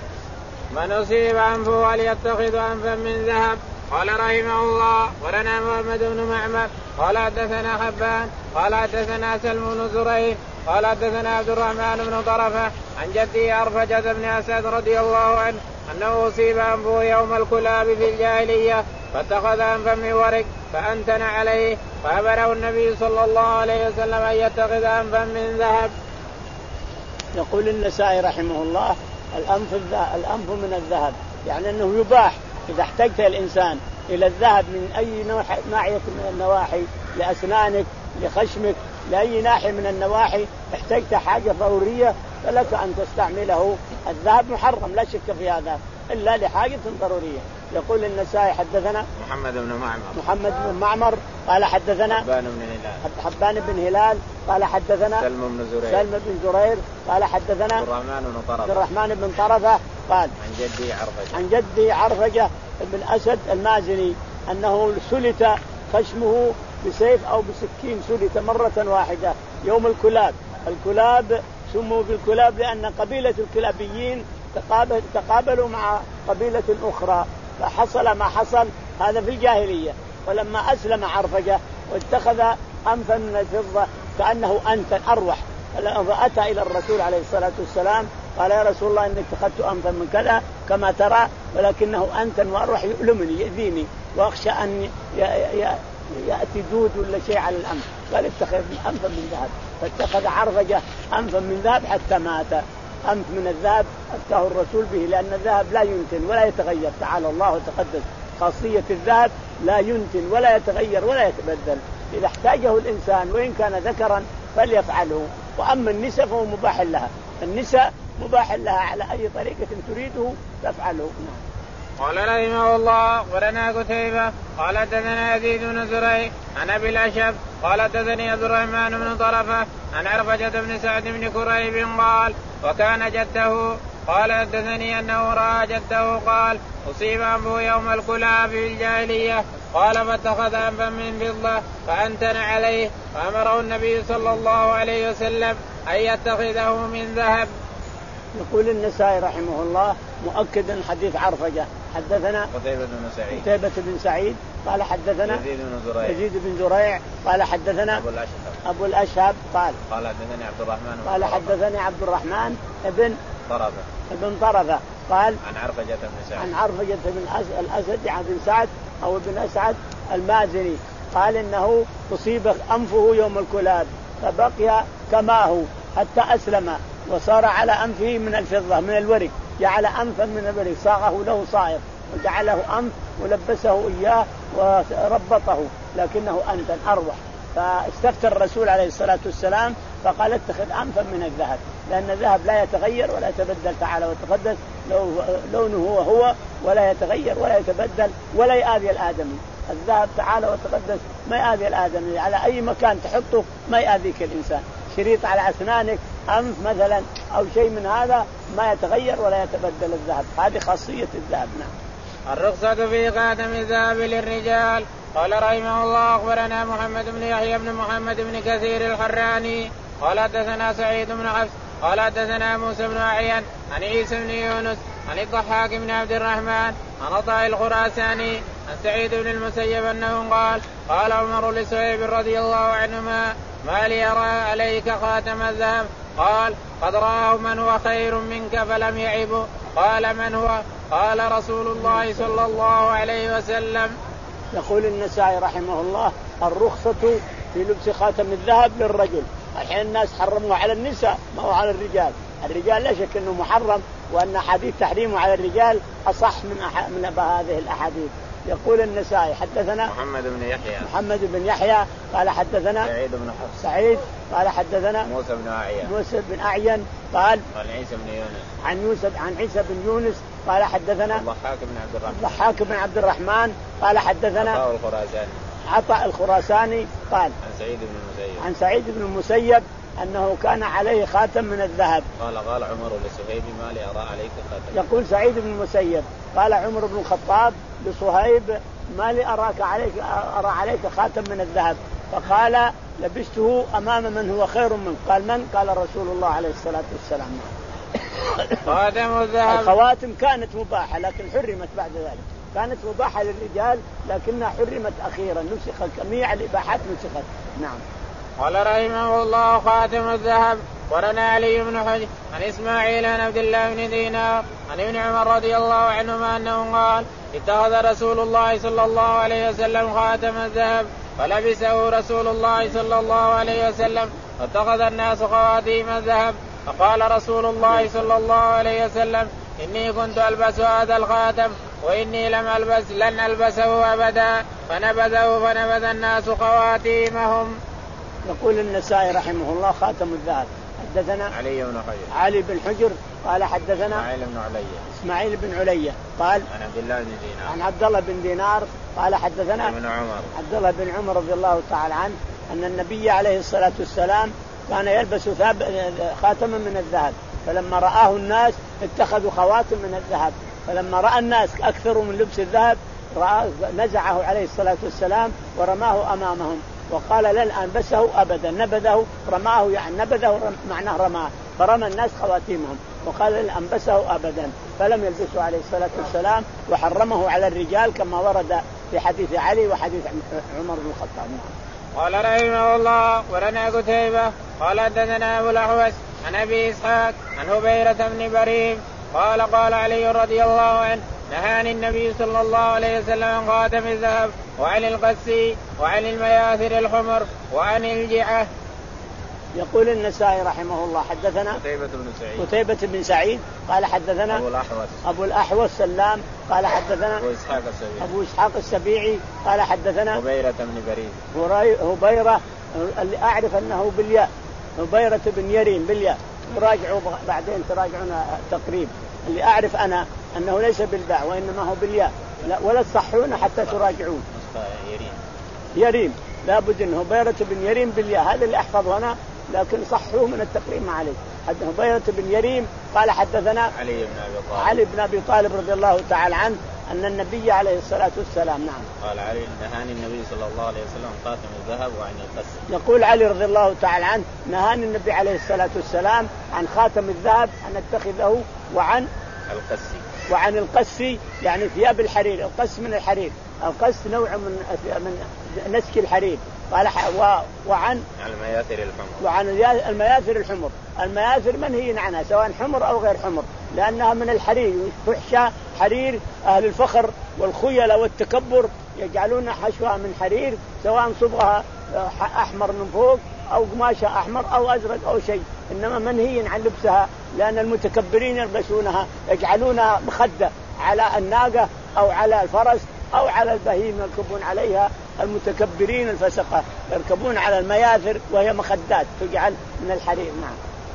من أصيب أنفه وليتخذ أنفا من ذهب. قال رحمه الله ولنا محمد بن معمر قال حدثنا حبان قال حدثنا سلم بن زرير قال حدثنا عبد الرحمن بن طرفة عن جده أرفجة بن أسد رضي الله عنه أنه أصيب أنفه يوم الكلاب في الجاهلية فاتخذ أنفا من ورق فأنتن عليه فأمره النبي صلى الله عليه وسلم أن يتخذ أنفا من ذهب. يقول النسائي رحمه الله الأنف الأنف من الذهب يعني أنه يباح إذا احتجت الإنسان إلى الذهب من أي ناحية من النواحي لأسنانك لخشمك لأي ناحية من النواحي احتجت حاجة ضرورية فلك أن تستعمله. الذهب محرم لا شك في هذا إلا لحاجة ضرورية. يقول النسائي حدثنا محمد بن معمر محمد بن معمر قال حدثنا حبان بن هلال حبان بن هلال قال حدثنا سلم بن زرير سلم بن زرير قال حدثنا عبد الرحمن بن طرفة عبد الرحمن بن طرفة قال عن جدي عرفجة عن جدي عرفجة بن أسد المازني أنه سلت خشمه بسيف أو بسكين سلت مرة واحدة يوم الكلاب. الكلاب سموا بالكلاب لأن قبيلة الكلابيين تقابل تقابلوا مع قبيلة أخرى فحصل ما حصل هذا في الجاهلية. ولما أسلم عرفجة واتخذ أنفا من الفضة كأنه أنت أروح فأتى إلى الرسول عليه الصلاة والسلام قال يا رسول الله إني اتخذت أنفا من كذا كما ترى ولكنه أنت وأروح يؤلمني يؤذيني وأخشى أن يأتي دود ولا شيء على الأنف. قال اتخذ أنفا من ذهب فاتخذ عرفجة أنفا من ذهب حتى مات. أنف من الذهب أتاه الرسول به لأن الذهب لا ينتن ولا يتغير تعالى الله وتقدس. خاصية الذهب لا ينتن ولا يتغير ولا يتبدل. إذا احتاجه الإنسان وإن كان ذكرا فليفعله. وأما النساء فهو مباح لها النساء مباح لها على أي طريقة تريده تفعله. قال رحمه الله أخبرنا قتيبة قال حدثنا يزيد بن زريع عن أبي الأشهب قال حدثني عبد الرحمن بن طرفة عن عرفجة بن سعد بن كريب قال وكان جده قال حدثني أنه رأى جده قال أصيب أنفه يوم الكلاب في الجاهلية قال فاتخذ أنفا من فضة فأنتن عليه فأمره النبي صلى الله عليه وسلم أن يتخذه من ذهب. يقول النسائي رحمه الله مؤكدا حديث عرفجة حدثنا قتيبة بن سعيد قتيبة بن سعيد قال حدثنا يزيد بن زريع يزيد بن زريع قال حدثنا أبو الأشهب أبو الأشهب قال قال حدثني عبد الرحمن قال حدثني عبد الرحمن ابن طرفة ابن طرفة قال عن عرفجة بن سعد عن عرفجة بن الأسد بن سعد أو ابن أسعد المازني قال إنه أصيب أنفه يوم الكلاب فبقي كما هو حتى أسلم وصار على أنفه من الفضة من الورق جعل أنفا من الورق صاغه له صائغ وجعله أنف ولبسه إياه وربطه لكنه أنتن أروح. فاستفتى الرسول عليه الصلاة والسلام فقال اتخذ أنفا من الذهب لأن الذهب لا يتغير ولا يتبدل تعالى وتقدس لونه هو هو ولا يتغير ولا يتبدل ولا يؤذي الآدمي. الذهب تعالى وتقدس ما يؤذي الآدمي على أي مكان تحطه ما يؤذيك الإنسان. شريط على أسنانك أنف مثلا أو شيء من هذا ما يتغير ولا يتبدل الذهب. هذه خاصية الذهب. نعم. الرخصة في خاتم الذهب للرجال. قال رحمه الله أخبرنا محمد بن يحيى بن محمد بن كثير الحراني قال حدثنا سعيد بن حفص قال حدثنا موسى بن عيان عن عيسى بن يونس عن الضحاك بن عبد الرحمن عن عطاء الخراساني عن سعيد بن المسيب أنه قال قال عمر لسهيب رضي الله عنهما ما لي أرى عليك خاتم الذهب قال قد رآه من هو خير منك فلم يعبه قال من هو قال رسول الله صلى الله عليه وسلم. يقول النسائي رحمه الله الرخصة في لبس خاتم الذهب للرجل. الحين الناس حرموا على النساء ما هو على الرجال. الرجال لا شك أنه محرم وأن حديث تحريمه على الرجال أصح من أح... من هذه الأحاديث. يقول النسائي حدثنا محمد بن يحيى محمد بن يحيى قال حدثنا سعيد بن حفص سعيد قال حدثنا موسى بن أعين موسى بن أعين قال عن عيسى بن يونس عن يوسف عن عيسى بن يونس قال حدثنا الضحاك بن عبد الرحمن الضحاك بن عبد الرحمن قال حدثنا عطاء الخراساني عطاء الخراساني قال عن سعيد بن المسيب عن سعيد بن المسيب أنه كان عليه خاتم من الذهب. قال قال عمر لصهيب ما لي أرى عليك خاتم. يقول سعيد بن المسيب قال عمر بن الخطاب لصهيب ما لي أراك عليك أرى عليك خاتم من الذهب فقال لبسته أمام من هو خير منك. قال من؟ قال رسول الله عليه الصلاة والسلام. خاتم الذهب. الخواتم كانت مباحة لكن حرمت بعد ذلك. كانت مباحة للرجال لكنها حرمت أخيرا نسخت جميع الإباحات نسخت. نعم. قال رحمه الله خاتم الذهب. ورنا علي بن حجر عن إسماعيل عن عبد الله بن دينار عن ابن عمر رضي الله عنهما أنه قال اتخذ رسول الله صلى الله عليه وسلم خاتم الذهب فلبسه رسول الله صلى الله عليه وسلم واتخذ الناس خواتيم الذهب فقال رسول الله صلى الله عليه وسلم إني كنت ألبس هذا الخاتم وإني لم ألبس لن ألبسه أبدا فنبذه فنبذ الناس خواتيمهم. يقول النسائي رحمه الله خاتم الذهب. حدثنا علي بن حجر علي بن حجر قال حدثنا إسماعيل بن علي إسماعيل بن علي قال عن عبد الله بن دينار عن عبد الله بن دينار قال حدثنا ابن عمر عبد الله بن عمر رضي الله تعالى عنه أن النبي عليه الصلاة والسلام كان يلبس خاتما من الذهب فلما رآه الناس اتخذوا خواتم من الذهب فلما رأى الناس أكثر من لبس الذهب نزعه عليه الصلاة والسلام ورماه أمامهم وقال لن ألبسه أبدا نبذه رماه يعني نبذه معناه رماه فرمى الناس خواتيمهم وقال لن ألبسه أبدا فلم يلبسه عليه الصلاة والسلام وحرمه على الرجال كما ورد في حديث علي وحديث عمر بن الخطاب. قال رحمه الله ورنا قتيبة قال حدثنا أبو الأحوص عن أبي إسحاق عن هبيرة بن بريم قال قال علي رضي الله عنه نهاني النبي صلى الله عليه وسلم عن خاتم الذهب وعن القسي وعن المياثر الحمر وعن الجعة. يقول النسائي رحمه الله حدثنا قتيبة بن سعيد قتيبة بن سعيد قال حدثنا أبو الأحوص أبو الأحوص سلام قال حدثنا أبو إسحاق السبيعي أبو إسحاق السبيعي قال حدثنا هبيرة بن بريم هبيرة اللي أعرف أنه بالياء هبيرة بن يرين بالياء وراجعوا بعدين تراجعون تقريب. اللي أعرف أنا أنه ليس بالباء وإنما هو بالياء، ولا تصحون حتى تراجعون. يريم يريم لابد أنه هبيرة بن يريم بالياء، هذا اللي أحفظه أنا، لكن صحوه من التقريب ما عليه. حد هبيرة بن يريم قال حدثنا علي بن أبي طالب علي بن أبي طالب رضي الله تعالى عنه أن النبي عليه الصلاة والسلام نعم قال علي نهاني النبي صلى الله عليه وسلم خاتم الذهب وعن القس. يقول علي رضي الله تعالى عنه نهاني النبي عليه الصلاة والسلام عن خاتم الذهب أن أتخذه وعن القس وعن القس يعني ثياب الحرير. القس من الحرير، القس نوع من من نسك الحرير. قال وعن المياثر الحمر وعن المياثر الحمر. المياثر منهي عنها سواء حمر أو غير حمر لأنها من الحرير، تحشى حرير. أهل الفخر والخيلة والتكبر يجعلون حشوها من حرير سواء صبغها أحمر من فوق أو قماشها أحمر أو أزرق أو شيء، إنما منهي عن لبسها لأن المتكبرين يلبسونها، يجعلونها مخدة على الناقة أو على الفرس أو على البهيم يركبون عليها. المتكبرين الفسقة يركبون على المياثر وهي مخدات تجعل من الحرير. نعم.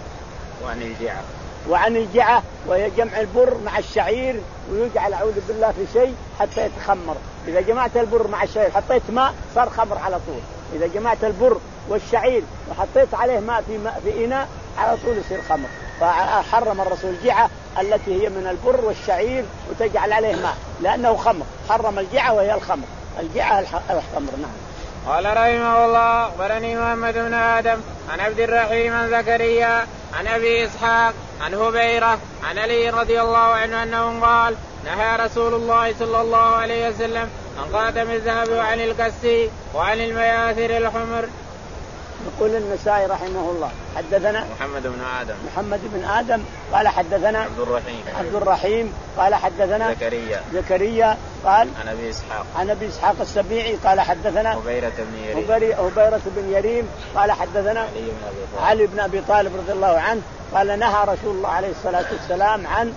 وعن الجعة وعن الجعة وهي جمع البر مع الشعير ويجعل أعوذ بالله في شيء حتى يتخمر. إذا جمعت البر مع الشعير حطيت ماء صار خمر على طول. إذا جمعت البر والشعير وحطيت عليه ماء في ماء في إناء على طول يصير خمر. فحرم الرسول الجعة التي هي من البر والشعير وتجعل عليه ماء لأنه خمر. حرم الجعة وهي الخمر، الجعة الخمر. نعم. قال رحمه الله أخبرني محمد بن آدم عن عبد الرحيم عن زكريا عن أبي إسحاق عن هبيرة عن علي رضي الله عنه أنه قال نهى رسول الله صلى الله عليه وسلم عن خاتم الذهب وعن الكس وعن المياثر الحمر. يقول النسائي رحمه الله حدثنا محمد بن آدم محمد بن آدم قال حدثنا عبد الرحيم عبد الرحيم قال حدثنا زكريا زكريا قال عن أبي إسحاق عن أبي إسحاق السبيعي قال حدثنا هبيرة بن يريم هبيرة بن يريم قال حدثنا علي بن أبي طالب علي بن أبي طالب رضي الله عنه قال نهى رسول الله عليه الصلاة والسلام عن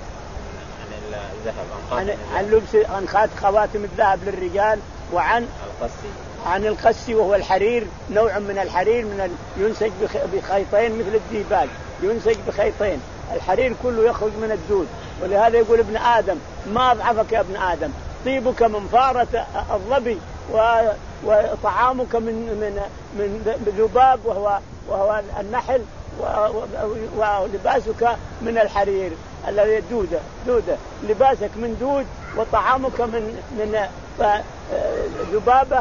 عن الذهب عن عن لبس عن خات خواتم الذهب للرجال وعن القسي عن القس وهو الحرير، نوع من الحرير من ال... ينسج بخيطين مثل الديباج، ينسج بخيطين. الحرير كله يخرج من الدود، ولهذا يقول ابن آدم ما أضعفك يا ابن آدم، طيبك من فارة الظبي و... وطعامك من من من ذباب وهو وهو النحل و... و... ولباسك من الحرير الذي دودة دودة لباسك من دود وطعامك من من ذبابة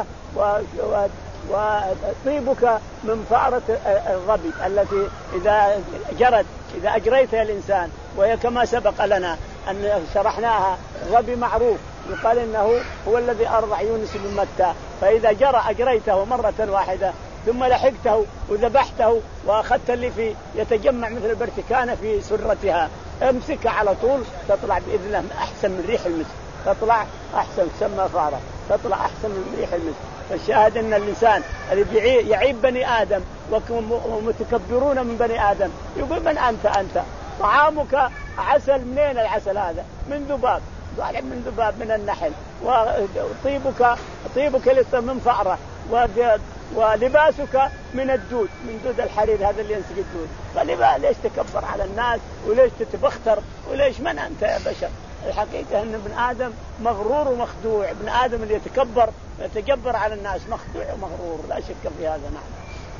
وطيبك من فأرة الظبي التي إذا جرت إذا أجريتها الإنسان، وهي كما سبق لنا أن شرحناها. الظبي معروف يقال إنه هو الذي أرضع يونس بن متى، فإذا جرى أجريته مرة واحدة ثم لحقته وذبحته وأخذت اللي في يتجمع مثل البرتكانة في سرتها، امسكها على طول تطلع بإذن الله أحسن من ريح المسك، تطلع أحسن تسمى فارة، تطلع أحسن من ريح المسك. فالشاهد أن الإنسان الذي يعيب بني آدم ومتكبرون من بني آدم يقول من أنت أنت طعامك عسل، منين العسل هذا؟ من ذباب، من ذباب من النحل، وطيبك طيبك لسه من فأرة، ولباسك من الدود من دود الحرير هذا اللي ينسق الدود. فلما ليش تكبر على الناس وليش تتبختر وليش من أنت يا بشر؟ الحقيقة أن ابن آدم مغرور ومخدوع. ابن آدم اللي يتكبر يتجبر على الناس مخدوع ومغرور لا شك في هذا. نعم.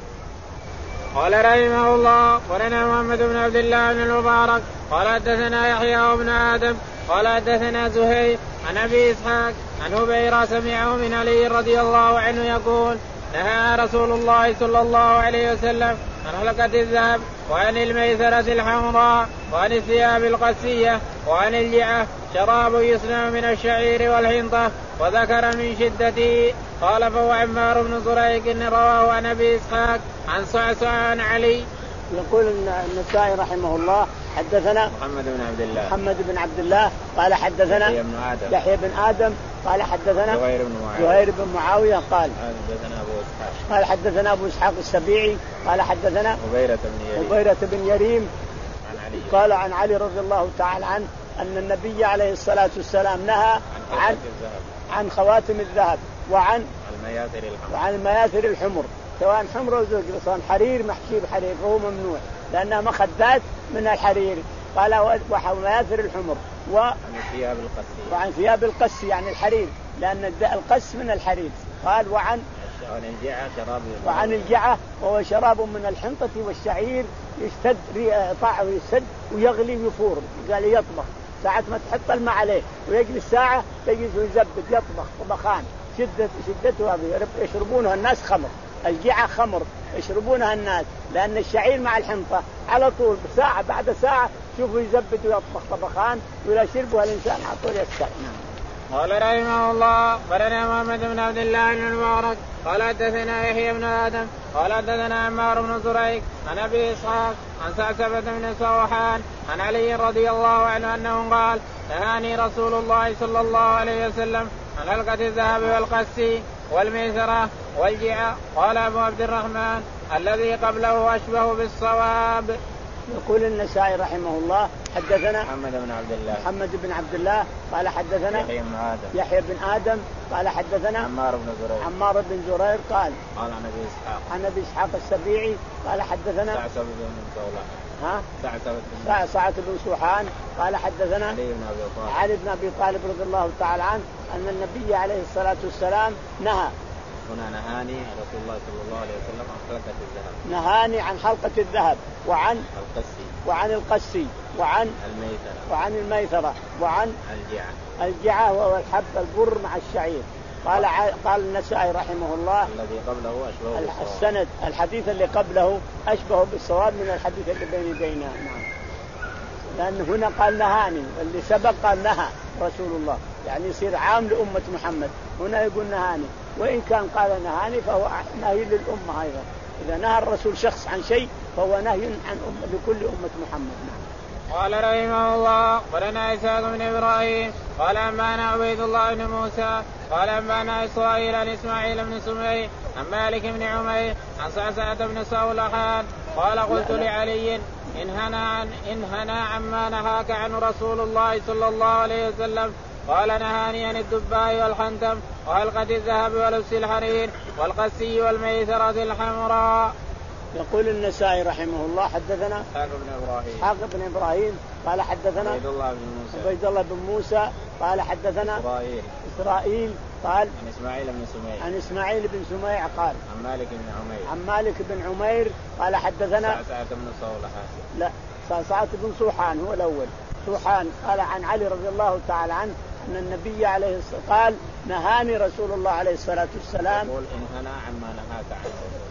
قال رحمه الله ولنا محمد بن عبد الله بن المبارك قال حدثنا يحيى وابن آدم قال حدثنا زهير عن أبي إسحاق عن هبيرة سمعه من علي رضي الله عنه يقول نهى رسول الله صلى الله عليه وسلم عن حلقة الذهب وعن الميسرة الحمراء وعن الثياب القسية وعن الجعة شراب يصنع من الشعير والحنطة وذكر من شدته. قال فهو عمار بن زريق إن رواه عن أبي إسحاق عن صعصع عن علي. يقول النسائي رحمه الله حدثنا محمد بن عبد الله محمد بن عبد الله قال حدثنا يحيى بن آدم يحيى بن آدم قال حدثنا زهير بن معاوية زهير بن معاوية قال حدثنا أبو إسحاق قال حدثنا أبو إسحاق السبيعي قال حدثنا هبيرة بن يريم هبيرة بن يريم عن علي قال عن علي رضي الله تعالى عنه أن النبي عليه الصلاة والسلام نهى عن عن خواتم الذهب وعن المياثر الحمر وعن المياثر الحمر سواء حمر أو زرق، سواء حرير محشي بحرير فهو ممنوع لأنها مخدات من الحرير. قال ومياثر الحمر و... وعن ثياب القس يعني الحرير لأن القس من الحرير. قال وعن وعن الجعة وهو شراب من الحنطة والشعير يشتد طاعه يسد ويغلي ويفور. قال يطبخ ساعة ما تحط الماء عليه ويجلس ساعة تجلس ويزبد يطبخ طبخان شدة شدته هذه. يشربونها الناس خمر. الجعة خمر يشربونها الناس لأن الشعير مع الحنطة على طول ساعة بعد ساعة شوفوا يزبد ويطبخ طبخان ولا شربها الإنسان على طول يسكر. قال رحمه الله قالنا محمد بن عبد الله بن المبارك قال حدثنا يحيى بن آدم قال حدثنا عمار بن زريق عن أبي إسحاق عن سعسبة بن سوحان عن علي رضي الله عنه أنه قال نهاني رسول الله صلى الله عليه وسلم عن حلقة الذهب والقس والميسرة والجعة. قال أبو عبد الرحمن الذي قبله أشبه بالصواب. يقول النسائي رحمه الله حدثنا محمد بن عبد الله محمد بن عبد الله قال حدثنا يحيى بن آدم يحيى بن آدم قال حدثنا عمار بن زرير عمار بن زرير قال قال عن أبي إسحاق عن أبي إسحاق السبيعي قال حدثنا سعسبة بن سوحان ها سعسبة سعسبة بن سوحان قال حدثنا علي بن أبي طالب علي بن أبي طالب رضي الله تعالى عنه أن النبي عليه الصلاة والسلام نهى هنا نهاني رسول الله صلى الله عليه وسلم عن حلقة الذهب نهاني عن حلقة الذهب وعن القسي وعن القسي وعن الميثرة وعن الميثرة وعن الجعة الجعة وهو الحب البر مع الشعير. قال قال النسائي رحمه الله الذي قبله أشبه بالصواب. السند الحديث اللي قبله أشبه بالصواب من الحديث اللي بين يدينا. نعم لأن هنا قال نهاني اللي سبق قال نهى رسول الله يعني يصير عام لأمة محمد. هنا يقول نهاني وإن كان قال نهاني فهو نهي للأمة أيضا. إذا نهى الرسول شخص عن شيء فهو نهي عن أم لكل أمة محمد. نعم. قال رحمه الله قالنا إسحاق بن إبراهيم قال أنبانا عبيد الله بن موسى قال أنبانا إسرائيل عن إسماعيل بن سمي عن مالك بن عمير عن سعسعة بن سولحان قال قلت لعلي إن هنا عن إن هنا عما نهاك عنه رسول الله صلى الله عليه وسلم. قال نهاني عن الدباء والحنتم وحلقة الذهب ولبس الحرير والقسي والميسرة الحمراء. يقول النسائي رحمه الله حدثنا إسحاق بن إبراهيم إسحاق بن إبراهيم قال حدثنا عبيد الله بن موسى عبيد الله بن موسى قال حدثنا إسرائيل إسرائيل قال عن إسماعيل بن سميع عن إسماعيل بن سميع قال عن مالك بن عمير عن مالك بن عمير قال حدثنا سعسعة بن سولحان لا سعسعة بن سوحان هو الأول سوحان قال عن علي رضي الله تعالى عنه أن النبي عليه الصلاة قال نهاني رسول الله عليه الصلاة والسلام يقول إن هنا عما نهاك عنه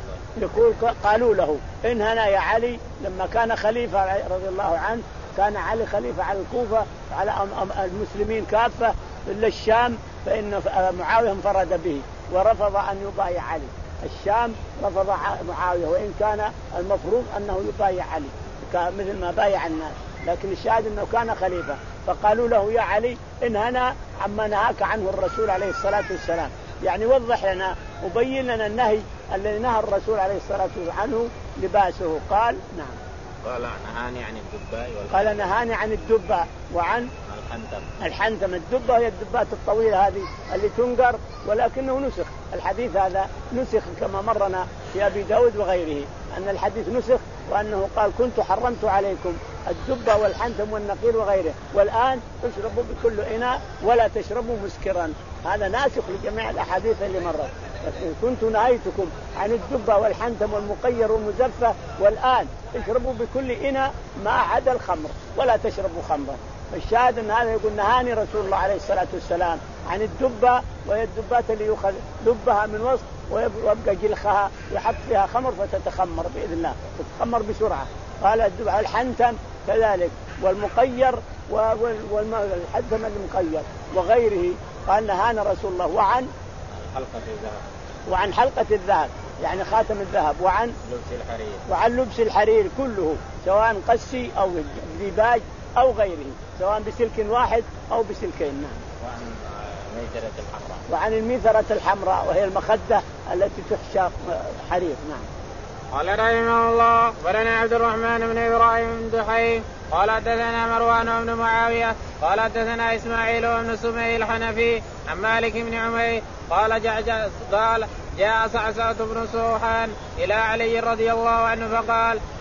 يقول قالوا له إن هنا يا علي لما كان خليفة رضي الله عنه كان علي خليفة على الكوفة على المسلمين كافة إلا الشام فإن معاوية انفرد به ورفض أن يبايع علي. الشام رفض معاوية وإن كان المفروض أنه يبايع علي مثل ما بايع الناس لكن الشاهد أنه كان خليفة. فقالوا له يا علي إن هنا عما نهاك عنه الرسول عليه الصلاة والسلام يعني وضح لنا وبين لنا النهي الذي نهى الرسول عليه الصلاة والسلام عنه لباسه. قال نعم قال نهاني عن الدباء قال نهاني عن الدباء وعن الحنتم الحنتم الدبة هي الدبات الطويلة هذه اللي تنقر ولكنه نسخ. الحديث هذا نسخ كما مرنا في أبي داود وغيره أن الحديث نسخ وأنه قال كنت حرمت عليكم الدبة والحنتم والنقير وغيره والآن تشربوا بكل إناء ولا تشربوا مسكرا. هذا ناسخ لجميع الأحاديث اللي مرت. كنت نهيتكم عن الدبة والحنتم والمقير والمزفة والآن اشربوا بكل إناء ما عدا الخمر ولا تشربوا خمرا. الشاهد أن هذا يقول نهاني رسول الله عليه الصلاة والسلام عن الدبة وهي الدبات اللي يؤخذ دبها من وسط ويبقى جلخها يحط فيها خمر فتتخمر بإذن الله تتخمر بسرعة. قال الدبة الحنتم كذلك والمقير والحنتم المقير وغيره. قال نهانا رسول الله وعن حلقة الذهب وعن حلقة الذهب يعني خاتم الذهب وعن لبس الحرير وعن لبس الحرير كله سواء قسي أو ديباج أو غيره سواء بسلك واحد أو بسلكين. نعم. وعن الميثرة الحمراء وعن الميثرة الحمراء وهي المخدة التي تحشى حرير. نعم. قال رحمه الله ولنا عبد الرحمن بن إبراهيم بن دحيم قال حدثنا مروان بن معاوية قال حدثنا إسماعيل بن سمي الحنفي عن مالك بن عمير قال جاء قال جاء سعسعة بن سوحان إلى علي رضي الله عنه فقال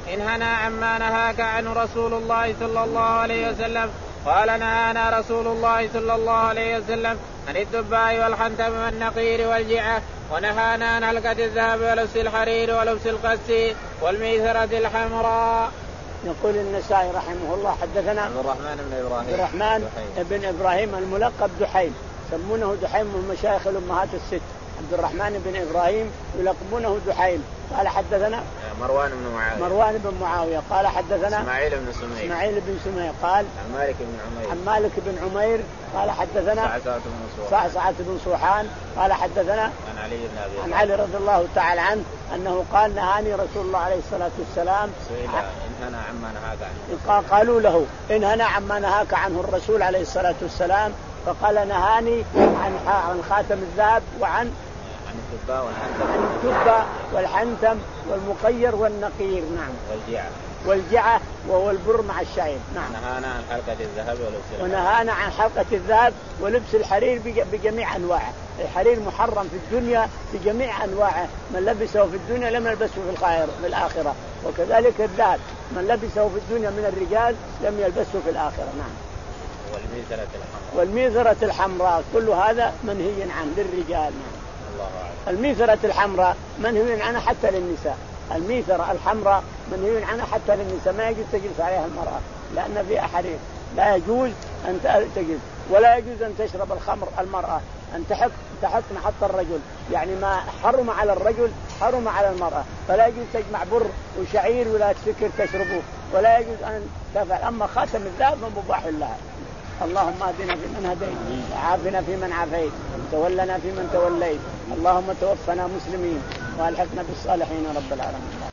إن هنا عما نهاك عنه رسول الله صلى الله عليه وسلم. قال نهانا رسول الله صلى الله عليه وسلم عن الدباء والحنتم والنقير والجعة، ونهانا عن حلقة الذهب ولبس الحرير ولبس القس والميثرة الحمراء. يقول النسائي رحمه الله حدثنا عبد الرحمن بن إبراهيم عبد الرحمن بن إبراهيم الملقب دحيم، يسمونه دحيم من مشايخ الأمهات الست. عبد الرحمن بن إبراهيم يلقبونه دحيم. قال حدثنا مروان بن معاوية مروان بن معاوية قال حدثنا إسماعيل بن سمية إسماعيل بن سمية قال عن مالك بن عمير عن مالك بن عمير قال حدثنا صعصعة بن صوحان قال حدثنا عن علي بن أبي عن علي رضي الله تعالى عنه أنه قال نهاني رسول الله عليه الصلاة والسلام سئل إن هنا عما نهاك عنه. قالوا له إن هنا عما نهاك عنه الرسول عليه الصلاة والسلام، فقال نهاني عن عن خاتم الذهب وعن عن الدباء والحنتم عن الدباء والحنتم والمقير والنقير. نعم. والجعة والجعة وهو البر مع الشعير. نعم. نهانا عن حلقة الذهب ولبس ونهانا عن حلقة الذهب ولبس الحرير بجميع أنواعه. الحرير محرم في الدنيا بجميع أنواعه، من لبسه في الدنيا لم يلبسه في الآخرة، وكذلك الذهب من لبسه في الدنيا من الرجال لم يلبسه في الآخرة. نعم. والميثرة الحمراء والميثرة الحمراء كل هذا منهي عنه للرجال. نعم. الله أعلم. الميثرة الحمراء منهي عنها حتى للنساء. الميثرة الحمراء منهي عنها حتى للنساء، ما يجوز تجلس عليها المرأة لأن فيها حرير، لا يجوز أن تجلس، ولا يجوز أن تشرب الخمر المرأة، أن تحط تحط محط الرجل، يعني ما حرم على الرجل حرم على المرأة، فلا يجوز تجمع بر وشعير ولا تسكر تشربه، ولا يجوز أن تفعل. أما خاتم الذهب مباح لها. اللهم اهدنا فيمن هديت وعافنا فيمن عافيت وتولنا فيمن توليت، اللهم توفنا مسلمين والحقنا بالصالحين رب العالمين.